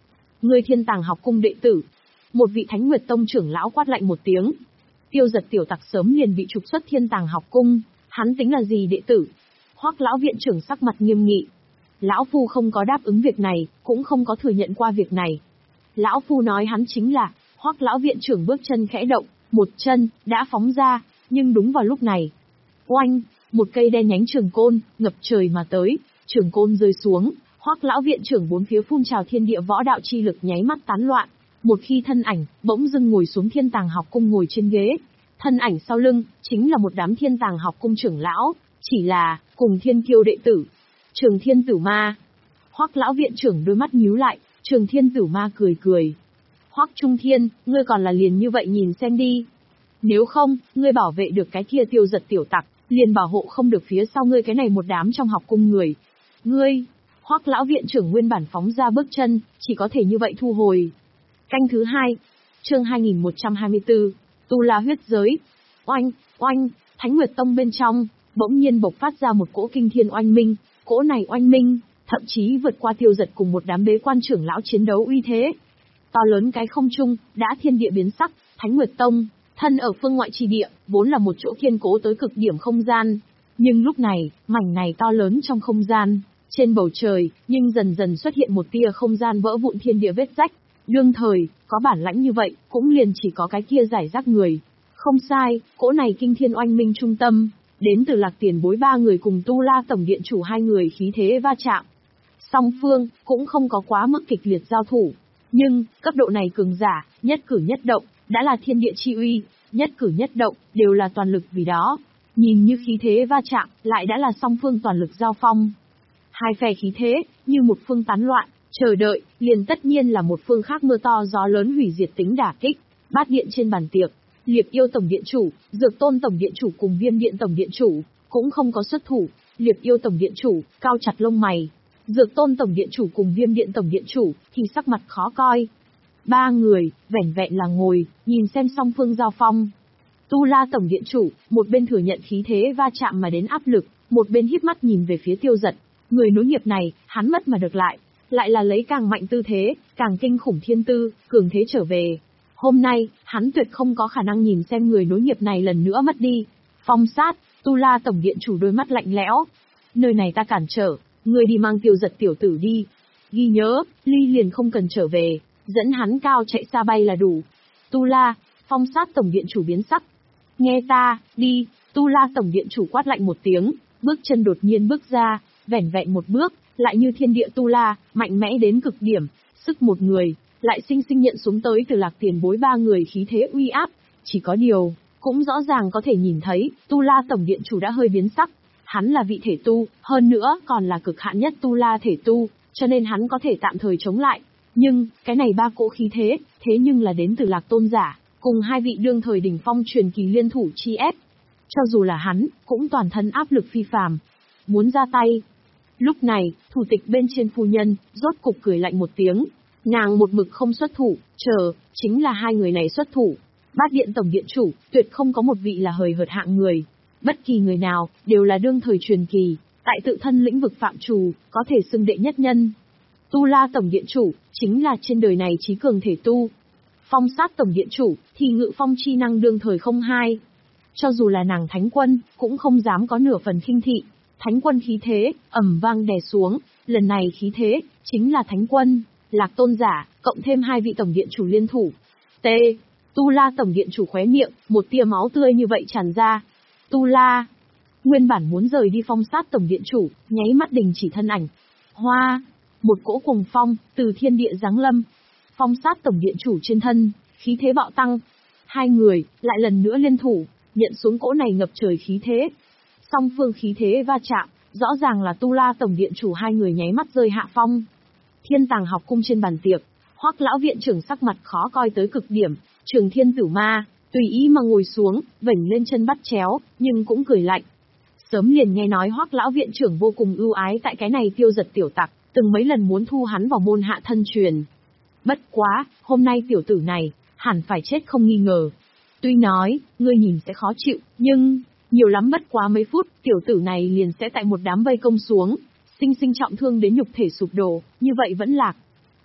Ngươi Thiên Tàng học cung đệ tử. Một vị Thánh Nguyệt Tông trưởng lão quát lạnh một tiếng. Tiêu Giật tiểu tặc sớm liền bị trục xuất Thiên Tàng học cung, hắn tính là gì đệ tử? Hoắc lão viện trưởng sắc mặt nghiêm nghị. Lão phu không có đáp ứng việc này, cũng không có thừa nhận qua việc này. Lão phu nói hắn chính là, Hoắc lão viện trưởng bước chân khẽ động, một chân đã phóng ra, nhưng đúng vào lúc này, oanh, một cây đen nhánh trường côn ngập trời mà tới, trường côn rơi xuống, Hoắc lão viện trưởng bốn phía phun trào thiên địa võ đạo chi lực nháy mắt tán loạn, một khi thân ảnh bỗng dưng ngồi xuống Thiên Tàng học cung ngồi trên ghế, thân ảnh sau lưng chính là một đám Thiên Tàng học cung trưởng lão, chỉ là cùng thiên kiêu đệ tử. Trường Thiên Tử Ma. Hoắc lão viện trưởng đôi mắt nhíu lại, Trường Thiên Tử Ma cười cười. Hoắc Trung Thiên, ngươi còn là liền như vậy nhìn xem đi. Nếu không, ngươi bảo vệ được cái kia Tiêu Giật tiểu tặc, liền bảo hộ không được phía sau ngươi cái này một đám trong học cung người. Ngươi, Hoắc lão viện trưởng nguyên bản phóng ra bước chân, chỉ có thể như vậy thu hồi. Canh thứ hai, chương hai nghìn một trăm hai mươi tư, Tu La huyết giới. Oanh, oanh, Thánh Nguyệt Tông bên trong, bỗng nhiên bộc phát ra một cỗ kinh thiên oanh minh, cỗ này oanh minh, thậm chí vượt qua Tiêu Giật cùng một đám bế quan trưởng lão chiến đấu uy thế. To lớn cái không trung, đã thiên địa biến sắc, Thánh Nguyệt Tông, thân ở phương ngoại trì địa, vốn là một chỗ kiên cố tới cực điểm không gian. Nhưng lúc này, mảnh này to lớn trong không gian, trên bầu trời, nhưng dần dần xuất hiện một tia không gian vỡ vụn thiên địa vết rách. Đương thời, có bản lãnh như vậy, cũng liền chỉ có cái kia giải rác người. Không sai, cỗ này kinh thiên oanh minh trung tâm, đến từ Lạc Tiền Bối ba người cùng Tu La tổng điện chủ hai người khí thế va chạm. Song phương, cũng không có quá mức kịch liệt giao thủ. Nhưng, cấp độ này cường giả, nhất cử nhất động, đã là thiên địa chi uy, nhất cử nhất động, đều là toàn lực vì đó. Nhìn như khí thế va chạm, lại đã là song phương toàn lực giao phong. Hai phe khí thế, như một phương tán loạn, chờ đợi, liền tất nhiên là một phương khác mưa to gió lớn hủy diệt tính đả kích. Bát điện trên bàn tiệc, Liệp Yêu tổng điện chủ, Dược Tôn tổng điện chủ cùng Viêm điện tổng điện chủ, cũng không có xuất thủ. Liệp Yêu tổng điện chủ, cao chặt lông mày. Dược Tôn tổng điện chủ cùng Viêm điện tổng điện chủ, thì sắc mặt khó coi. Ba người, vẻn vẹn là ngồi, nhìn xem song phương giao phong. Tu La tổng điện chủ, một bên thừa nhận khí thế va chạm mà đến áp lực, một bên híp mắt nhìn về phía Tiêu Giật. Người nối nghiệp này, hắn mất mà được lại, lại là lấy càng mạnh tư thế, càng kinh khủng thiên tư, cường thế trở về. Hôm nay, hắn tuyệt không có khả năng nhìn xem người nối nghiệp này lần nữa mất đi. Phong sát, Tu La tổng điện chủ đôi mắt lạnh lẽo. Nơi này ta cản trở, người đi mang Tiêu Giật tiểu tử đi. Ghi nhớ, ly liền không cần trở về, dẫn hắn cao chạy xa bay là đủ. Tu La, Phong sát tổng điện chủ biến sắc. Nghe ta, đi, Tu La tổng điện chủ quát lạnh một tiếng, bước chân đột nhiên bước ra, vẻn vẹn một bước, lại như thiên địa Tu La, mạnh mẽ đến cực điểm, sức một người, lại sinh sinh nhận xuống tới từ Lạc Tiền Bối ba người khí thế uy áp. Chỉ có điều, cũng rõ ràng có thể nhìn thấy, Tu La tổng điện chủ đã hơi biến sắc. Hắn là vị thể tu, hơn nữa còn là cực hạn nhất Tu La thể tu, cho nên hắn có thể tạm thời chống lại. Nhưng, cái này ba cỗ khí thế, thế nhưng là đến từ Lạc Tôn giả, cùng hai vị đương thời đỉnh phong truyền kỳ liên thủ chi ép. Cho dù là hắn, cũng toàn thân áp lực phi phàm. Muốn ra tay. Lúc này, thủ tịch bên trên phu nhân, rốt cục cười lạnh một tiếng. Nàng một mực không xuất thủ, chờ, chính là hai người này xuất thủ. Bát điện tổng điện chủ, tuyệt không có một vị là hời hợt hạng người. Bất kỳ người nào, đều là đương thời truyền kỳ, tại tự thân lĩnh vực phạm trù, có thể xưng đệ nhất nhân. Tu La tổng điện chủ, chính là trên đời này trí cường thể tu. Phong sát tổng điện chủ, thì ngự phong chi năng đương thời không hai. Cho dù là nàng thánh quân, cũng không dám có nửa phần khinh thị. Thánh quân khí thế, ầm vang đè xuống, lần này khí thế, chính là thánh quân, Lạc Tôn giả, cộng thêm hai vị tổng điện chủ liên thủ. T. Tu La tổng điện chủ khóe miệng, một tia máu tươi như vậy tràn ra. Tu La, nguyên bản muốn rời đi phong sát tổng điện chủ, nháy mắt đình chỉ thân ảnh. Hoa, một cỗ cuồng phong, từ thiên địa giáng lâm. Phong sát tổng điện chủ trên thân, khí thế bạo tăng. Hai người, lại lần nữa liên thủ, nhận xuống cỗ này ngập trời khí thế. Song phương khí thế va chạm, rõ ràng là Tu La tổng điện chủ hai người nháy mắt rơi hạ phong. Thiên Tàng học cung trên bàn tiệc, Hoắc lão viện trưởng sắc mặt khó coi tới cực điểm, Trường Thiên Tử Ma, tùy ý mà ngồi xuống, vểnh lên chân bắt chéo, nhưng cũng cười lạnh. Sớm liền nghe nói Hoắc lão viện trưởng vô cùng ưu ái tại cái này Tiêu Giật tiểu tặc, từng mấy lần muốn thu hắn vào môn hạ thân truyền. Bất quá, hôm nay tiểu tử này, hẳn phải chết không nghi ngờ. Tuy nói, ngươi nhìn sẽ khó chịu, nhưng, nhiều lắm bất quá mấy phút, tiểu tử này liền sẽ tại một đám vây công xuống, sinh sinh trọng thương đến nhục thể sụp đổ, như vậy vẫn lạc.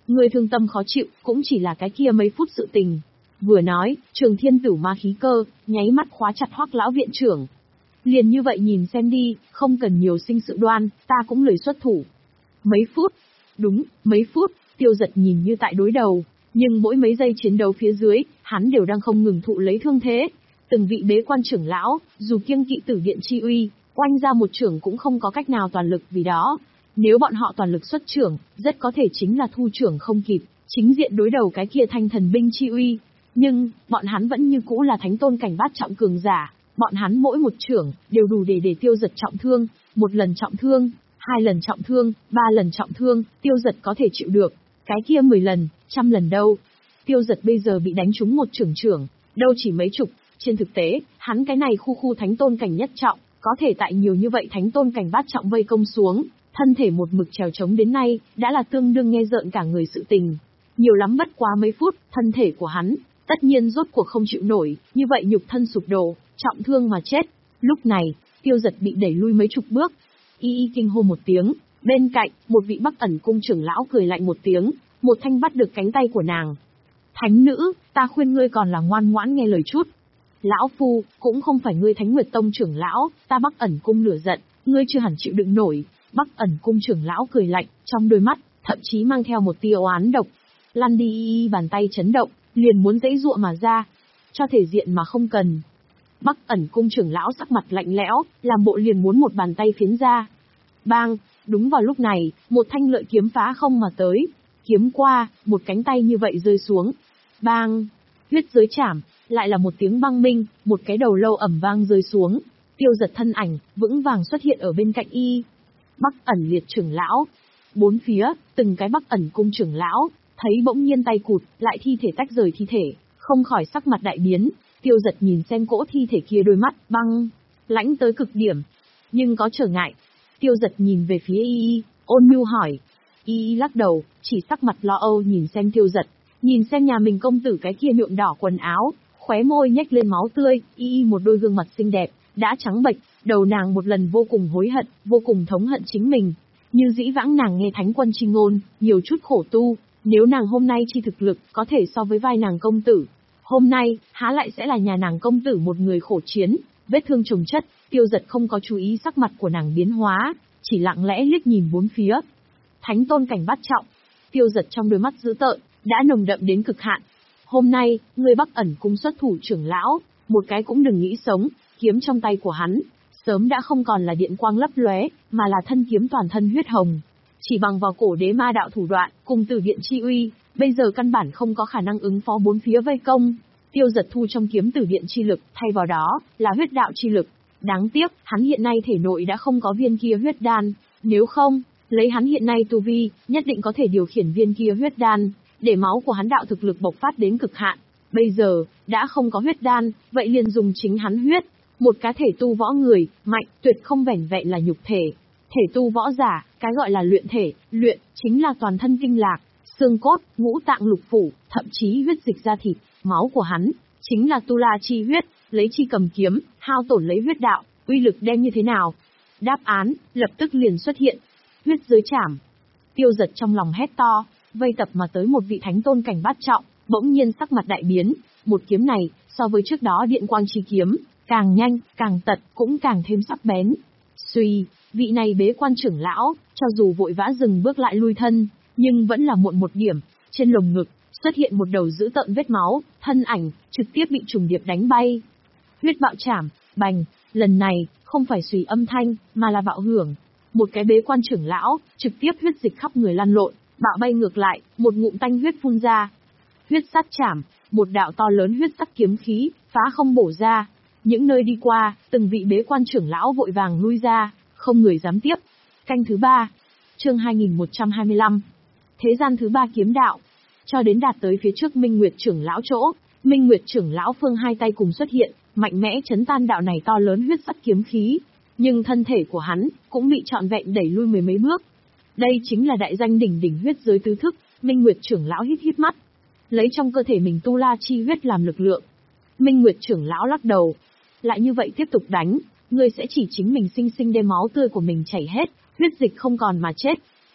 Người thương tâm khó chịu, cũng chỉ là cái kia mấy phút sự tình. Vừa nói, Trường Thiên Tử ma khí cơ, nháy mắt khóa chặt Hoắc lão viện trưởng. Liền như vậy nhìn xem đi, không cần nhiều sinh sự đoan, ta cũng lười xuất thủ. Mấy phút. Đúng, mấy phút, Tiêu Dật nhìn như tại đối đầu, nhưng mỗi mấy giây chiến đấu phía dưới, hắn đều đang không ngừng thụ lấy thương thế. Từng vị bế quan trưởng lão, dù kiêng kỵ Tử Điện chi uy, oanh ra một trưởng cũng không có cách nào toàn lực vì đó. Nếu bọn họ toàn lực xuất trưởng, rất có thể chính là thu trưởng không kịp, chính diện đối đầu cái kia thanh thần binh chi uy. Nhưng, bọn hắn vẫn như cũ là thánh tôn cảnh bát trọng cường giả, bọn hắn mỗi một trưởng, đều đủ để để Tiêu Dật trọng thương, một lần trọng thương, hai lần trọng thương, ba lần trọng thương, Tiêu Dật có thể chịu được, cái kia mười lần, trăm lần đâu. Tiêu Dật bây giờ bị đánh trúng một trưởng trưởng, đâu chỉ mấy chục, trên thực tế, hắn cái này khu khu thánh tôn cảnh nhất trọng, có thể tại nhiều như vậy thánh tôn cảnh bát trọng vây công xuống, thân thể một mực trèo trống đến nay, đã là tương đương nghe rợn cả người sự tình. Nhiều lắm bất quá mấy phút, thân thể của hắn, tất nhiên rốt cuộc không chịu nổi, như vậy nhục thân sụp đổ, trọng thương mà chết. Lúc này, Tiêu Dật bị đẩy lui mấy chục bước. Y y kinh hô một tiếng, bên cạnh, một vị Bắc Ẩn cung trưởng lão cười lạnh một tiếng, một thanh bắt được cánh tay của nàng. Thánh nữ, ta khuyên ngươi còn là ngoan ngoãn nghe lời chút. Lão phu, cũng không phải ngươi Thánh Nguyệt Tông trưởng lão, ta Bắc Ẩn cung lửa giận, ngươi chưa hẳn chịu đựng nổi. Bắc Ẩn cung trưởng lão cười lạnh, trong đôi mắt, thậm chí mang theo một tia oán độc. Lăn đi y y bàn tay chấn động, liền muốn giãy giụa mà ra. Cho thể diện mà không cần. Bắc Ẩn cung trưởng lão sắc mặt lạnh lẽo, làm bộ liền muốn một bàn tay phiến ra. Bang, đúng vào lúc này, một thanh lợi kiếm phá không mà tới. Kiếm qua, một cánh tay như vậy rơi xuống. Bang, huyết giới chảm, lại là một tiếng băng minh, một cái đầu lâu ẩm vang rơi xuống. Tiêu Dật thân ảnh, vững vàng xuất hiện ở bên cạnh y. Bắc Ẩn liệt trưởng lão. Bốn phía, từng cái Bắc Ẩn cung trưởng lão, thấy bỗng nhiên tay cụt, lại thi thể tách rời thi thể, không khỏi sắc mặt đại biến. Tiêu Dật nhìn xem cỗ thi thể kia, đôi mắt băng lãnh tới cực điểm, nhưng có trở ngại. Tiêu Dật nhìn về phía y y, ôn nhu hỏi. Y y lắc đầu, chỉ sắc mặt lo âu nhìn xem Tiêu Dật, nhìn xem nhà mình công tử cái kia nhuộm đỏ quần áo, khóe môi nhếch lên máu tươi. Y y một đôi gương mặt xinh đẹp đã trắng bệch, đầu nàng một lần vô cùng hối hận, vô cùng thống hận chính mình. Như dĩ vãng nàng nghe thánh quân chi ngôn, nhiều chút khổ tu, nếu nàng hôm nay chi thực lực có thể so với vai nàng công tử, hôm nay há lại sẽ là nhà nàng công tử một người khổ chiến, vết thương chồng chất. Tiêu Dật không có chú ý sắc mặt của nàng biến hóa, chỉ lặng lẽ liếc nhìn bốn phía. Thánh tôn cảnh bát trọng. Tiêu Dật trong đôi mắt dữ tợn đã nồng đậm đến cực hạn. Hôm nay, người Bắc Ẩn cung xuất thủ trưởng lão, một cái cũng đừng nghĩ sống. Kiếm trong tay của hắn sớm đã không còn là điện quang lấp lóe, mà là thân kiếm toàn thân huyết hồng. Chỉ bằng vào cổ đế ma đạo thủ đoạn, cùng Tử Điện chi uy, bây giờ căn bản không có khả năng ứng phó bốn phía vây công. Tiêu Dật thu trong kiếm Tử Điện chi lực, thay vào đó là huyết đạo chi lực. Đáng tiếc, hắn hiện nay thể nội đã không có viên kia huyết đan, nếu không, lấy hắn hiện nay tu vi, nhất định có thể điều khiển viên kia huyết đan, để máu của hắn đạo thực lực bộc phát đến cực hạn. Bây giờ, đã không có huyết đan, vậy liền dùng chính hắn huyết. Một cá thể tu võ người, mạnh, tuyệt không vẻn vẹn là nhục thể. Thể tu võ giả, cái gọi là luyện thể, luyện, chính là toàn thân kinh lạc, xương cốt, ngũ tạng lục phủ, thậm chí huyết dịch ra thịt. Máu của hắn, chính là tu la chi huyết, lấy chi cầm kiếm, hao tổn lấy huyết đạo, uy lực đem như thế nào? Đáp án, lập tức liền xuất hiện. Huyết giới chảm. Tiêu Dật trong lòng hét to, vây tập mà tới một vị thánh tôn cảnh bát trọng, bỗng nhiên sắc mặt đại biến. Một kiếm này, so với trước đó điện quang chi kiếm, càng nhanh, càng tật, cũng càng thêm sắc bén. Suy, vị này bế quan trưởng lão, cho dù vội vã dừng bước lại lui thân, nhưng vẫn là muộn một điểm. Trên lồng ngực, xuất hiện một đầu dữ tợn vết máu, thân ảnh, trực tiếp bị trùng điệp đánh bay. Huyết bạo chảm, bành, lần này, không phải suy âm thanh, mà là bạo hưởng. Một cái bế quan trưởng lão, trực tiếp huyết dịch khắp người lăn lộn, bạo bay ngược lại, một ngụm tanh huyết phun ra. Huyết sát chảm, một đạo to lớn huyết sắc kiếm khí, phá không bổ ra. Những nơi đi qua, từng vị bế quan trưởng lão vội vàng lui ra, không người dám tiếp. Canh thứ ba, chương hai nghìn một trăm hai mươi lăm. Thế gian thứ ba kiếm đạo. Cho đến đạt tới phía trước Minh Nguyệt trưởng lão chỗ, Minh Nguyệt trưởng lão phương hai tay cùng xuất hiện, mạnh mẽ chấn tan đạo này to lớn huyết sắc kiếm khí. Nhưng thân thể của hắn, cũng bị trọn vẹn đẩy lui mười mấy bước. Đây chính là đại danh đỉnh đỉnh huyết giới tứ thức. Minh Nguyệt trưởng lão hít hít mắt, lấy trong cơ thể mình tu la chi huyết làm lực lượng. Minh Nguyệt trưởng lão lắc đầu. Lại như vậy tiếp tục đánh, ngươi sẽ chỉ chính mình sinh sinh đem máu tươi của mình chảy hết, huyết dịch không còn mà chết.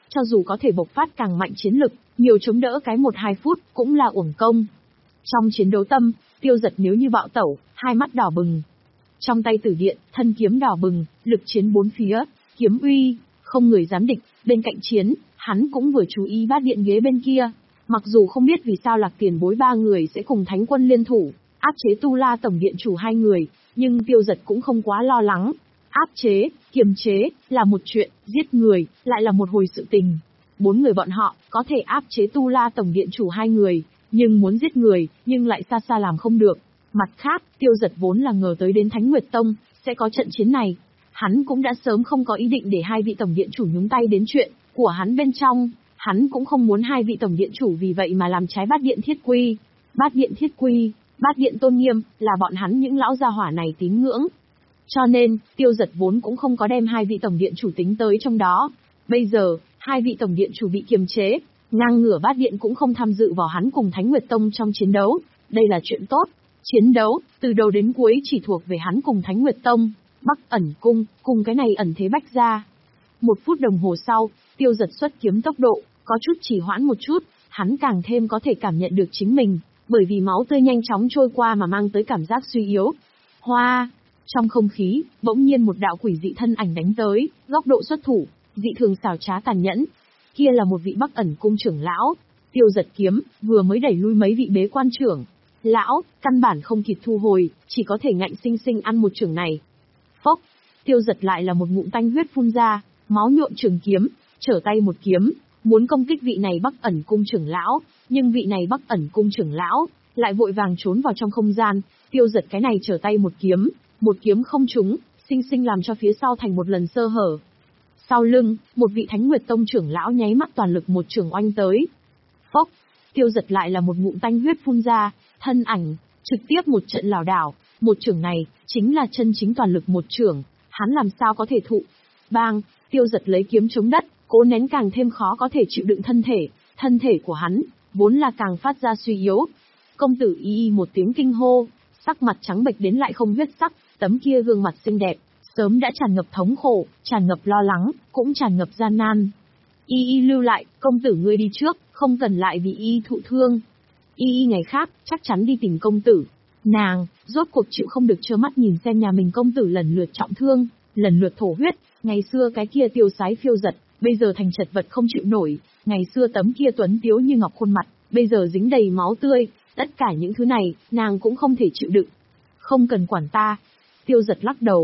cho dù có thể bộc phát càng mạnh chiến lực, nhiều chống đỡ cái một hai phút cũng là uổng công. Trong chiến đấu tâm, Tiêu Dật nếu như bạo tẩu, hai mắt đỏ bừng. Trong tay tử điện, thân kiếm đỏ bừng, lực chiến bốn phía, kiếm uy, không người dám địch, bên cạnh chiến, hắn cũng vừa chú ý bát điện ghế bên kia. Mặc dù không biết vì sao Lạc Tiền Bối ba người sẽ cùng Thánh Quân liên thủ, áp chế Tu La Tổng Điện chủ hai người, nhưng Tiêu Dật cũng không quá lo lắng. Áp chế, kiềm chế, là một chuyện, giết người, lại là một hồi sự tình. Bốn người bọn họ, có thể áp chế Tu La Tổng Điện chủ hai người, nhưng muốn giết người, nhưng lại xa xa làm không được. Mặt khác, Tiêu Dật vốn là ngờ tới đến Thánh Nguyệt Tông, sẽ có trận chiến này. Hắn cũng đã sớm không có ý định để hai vị Tổng Điện chủ nhúng tay đến chuyện của hắn bên trong. Hắn cũng không muốn hai vị Tổng Điện chủ vì vậy mà làm trái bát điện thiết quy. Bát điện thiết quy, bát điện tôn nghiêm, là bọn hắn những lão gia hỏa này tín ngưỡng. Cho nên, Tiêu Dật vốn cũng không có đem hai vị Tổng Điện chủ tính tới trong đó. Bây giờ, hai vị Tổng Điện chủ bị kiềm chế, ngang ngửa bát điện cũng không tham dự vào hắn cùng Thánh Nguyệt Tông trong chiến đấu. Đây là chuyện tốt. Chiến đấu, từ đầu đến cuối chỉ thuộc về hắn cùng Thánh Nguyệt Tông, Bắc ẩn cung, cùng cái này ẩn thế bách ra. Một phút đồng hồ sau, Tiêu Dật xuất kiếm tốc độ, có chút trì hoãn một chút, hắn càng thêm có thể cảm nhận được chính mình, bởi vì máu tươi nhanh chóng trôi qua mà mang tới cảm giác suy yếu. Hoa! Trong không khí, bỗng nhiên một đạo quỷ dị thân ảnh đánh tới, góc độ xuất thủ, dị thường xảo trá tàn nhẫn. Kia là một vị Bắc ẩn cung trưởng lão. Tiêu Dật kiếm, vừa mới đẩy lui mấy vị bế quan trưởng lão, căn bản không kịp thu hồi, chỉ có thể ngạnh sinh sinh ăn một trường này. Phốc! Tiêu Dật lại là một ngụm tanh huyết phun ra, máu nhuộm trường kiếm, trở tay một kiếm, muốn công kích vị này Bắc ẩn cung trưởng lão, nhưng vị này Bắc ẩn cung trưởng lão lại vội vàng trốn vào trong không gian. Tiêu Dật cái này trở tay một kiếm, một kiếm không trúng, sinh sinh làm cho phía sau thành một lần sơ hở. Sau lưng, một vị Thánh Nguyệt Tông trưởng lão nháy mắt toàn lực một trường oanh tới. Phốc! Tiêu Dật lại là một ngụm tanh huyết phun ra, thân ảnh trực tiếp một trận lảo đảo, một trường này chính là chân chính toàn lực một trường, hắn làm sao có thể thụ. Bang! Tiêu Dật lấy kiếm chống đất, cố nén càng thêm khó có thể chịu đựng thân thể, thân thể của hắn vốn là càng phát ra suy yếu. Công tử y y một tiếng kinh hô, sắc mặt trắng bệch đến lại không huyết sắc, tấm kia gương mặt xinh đẹp sớm đã tràn ngập thống khổ, tràn ngập lo lắng, cũng tràn ngập gian nan. Y y lưu lại, công tử ngươi đi trước, không cần lại vì y thụ thương. Y y ngày khác, chắc chắn đi tìm công tử. Nàng, rốt cuộc chịu không được trơ mắt nhìn xem nhà mình công tử lần lượt trọng thương, lần lượt thổ huyết, ngày xưa cái kia tiêu sái phiêu giật, bây giờ thành chật vật không chịu nổi, ngày xưa tấm kia tuấn tiếu như ngọc khuôn mặt, bây giờ dính đầy máu tươi, tất cả những thứ này, nàng cũng không thể chịu đựng. Không cần quản ta. Tiêu Dật lắc đầu,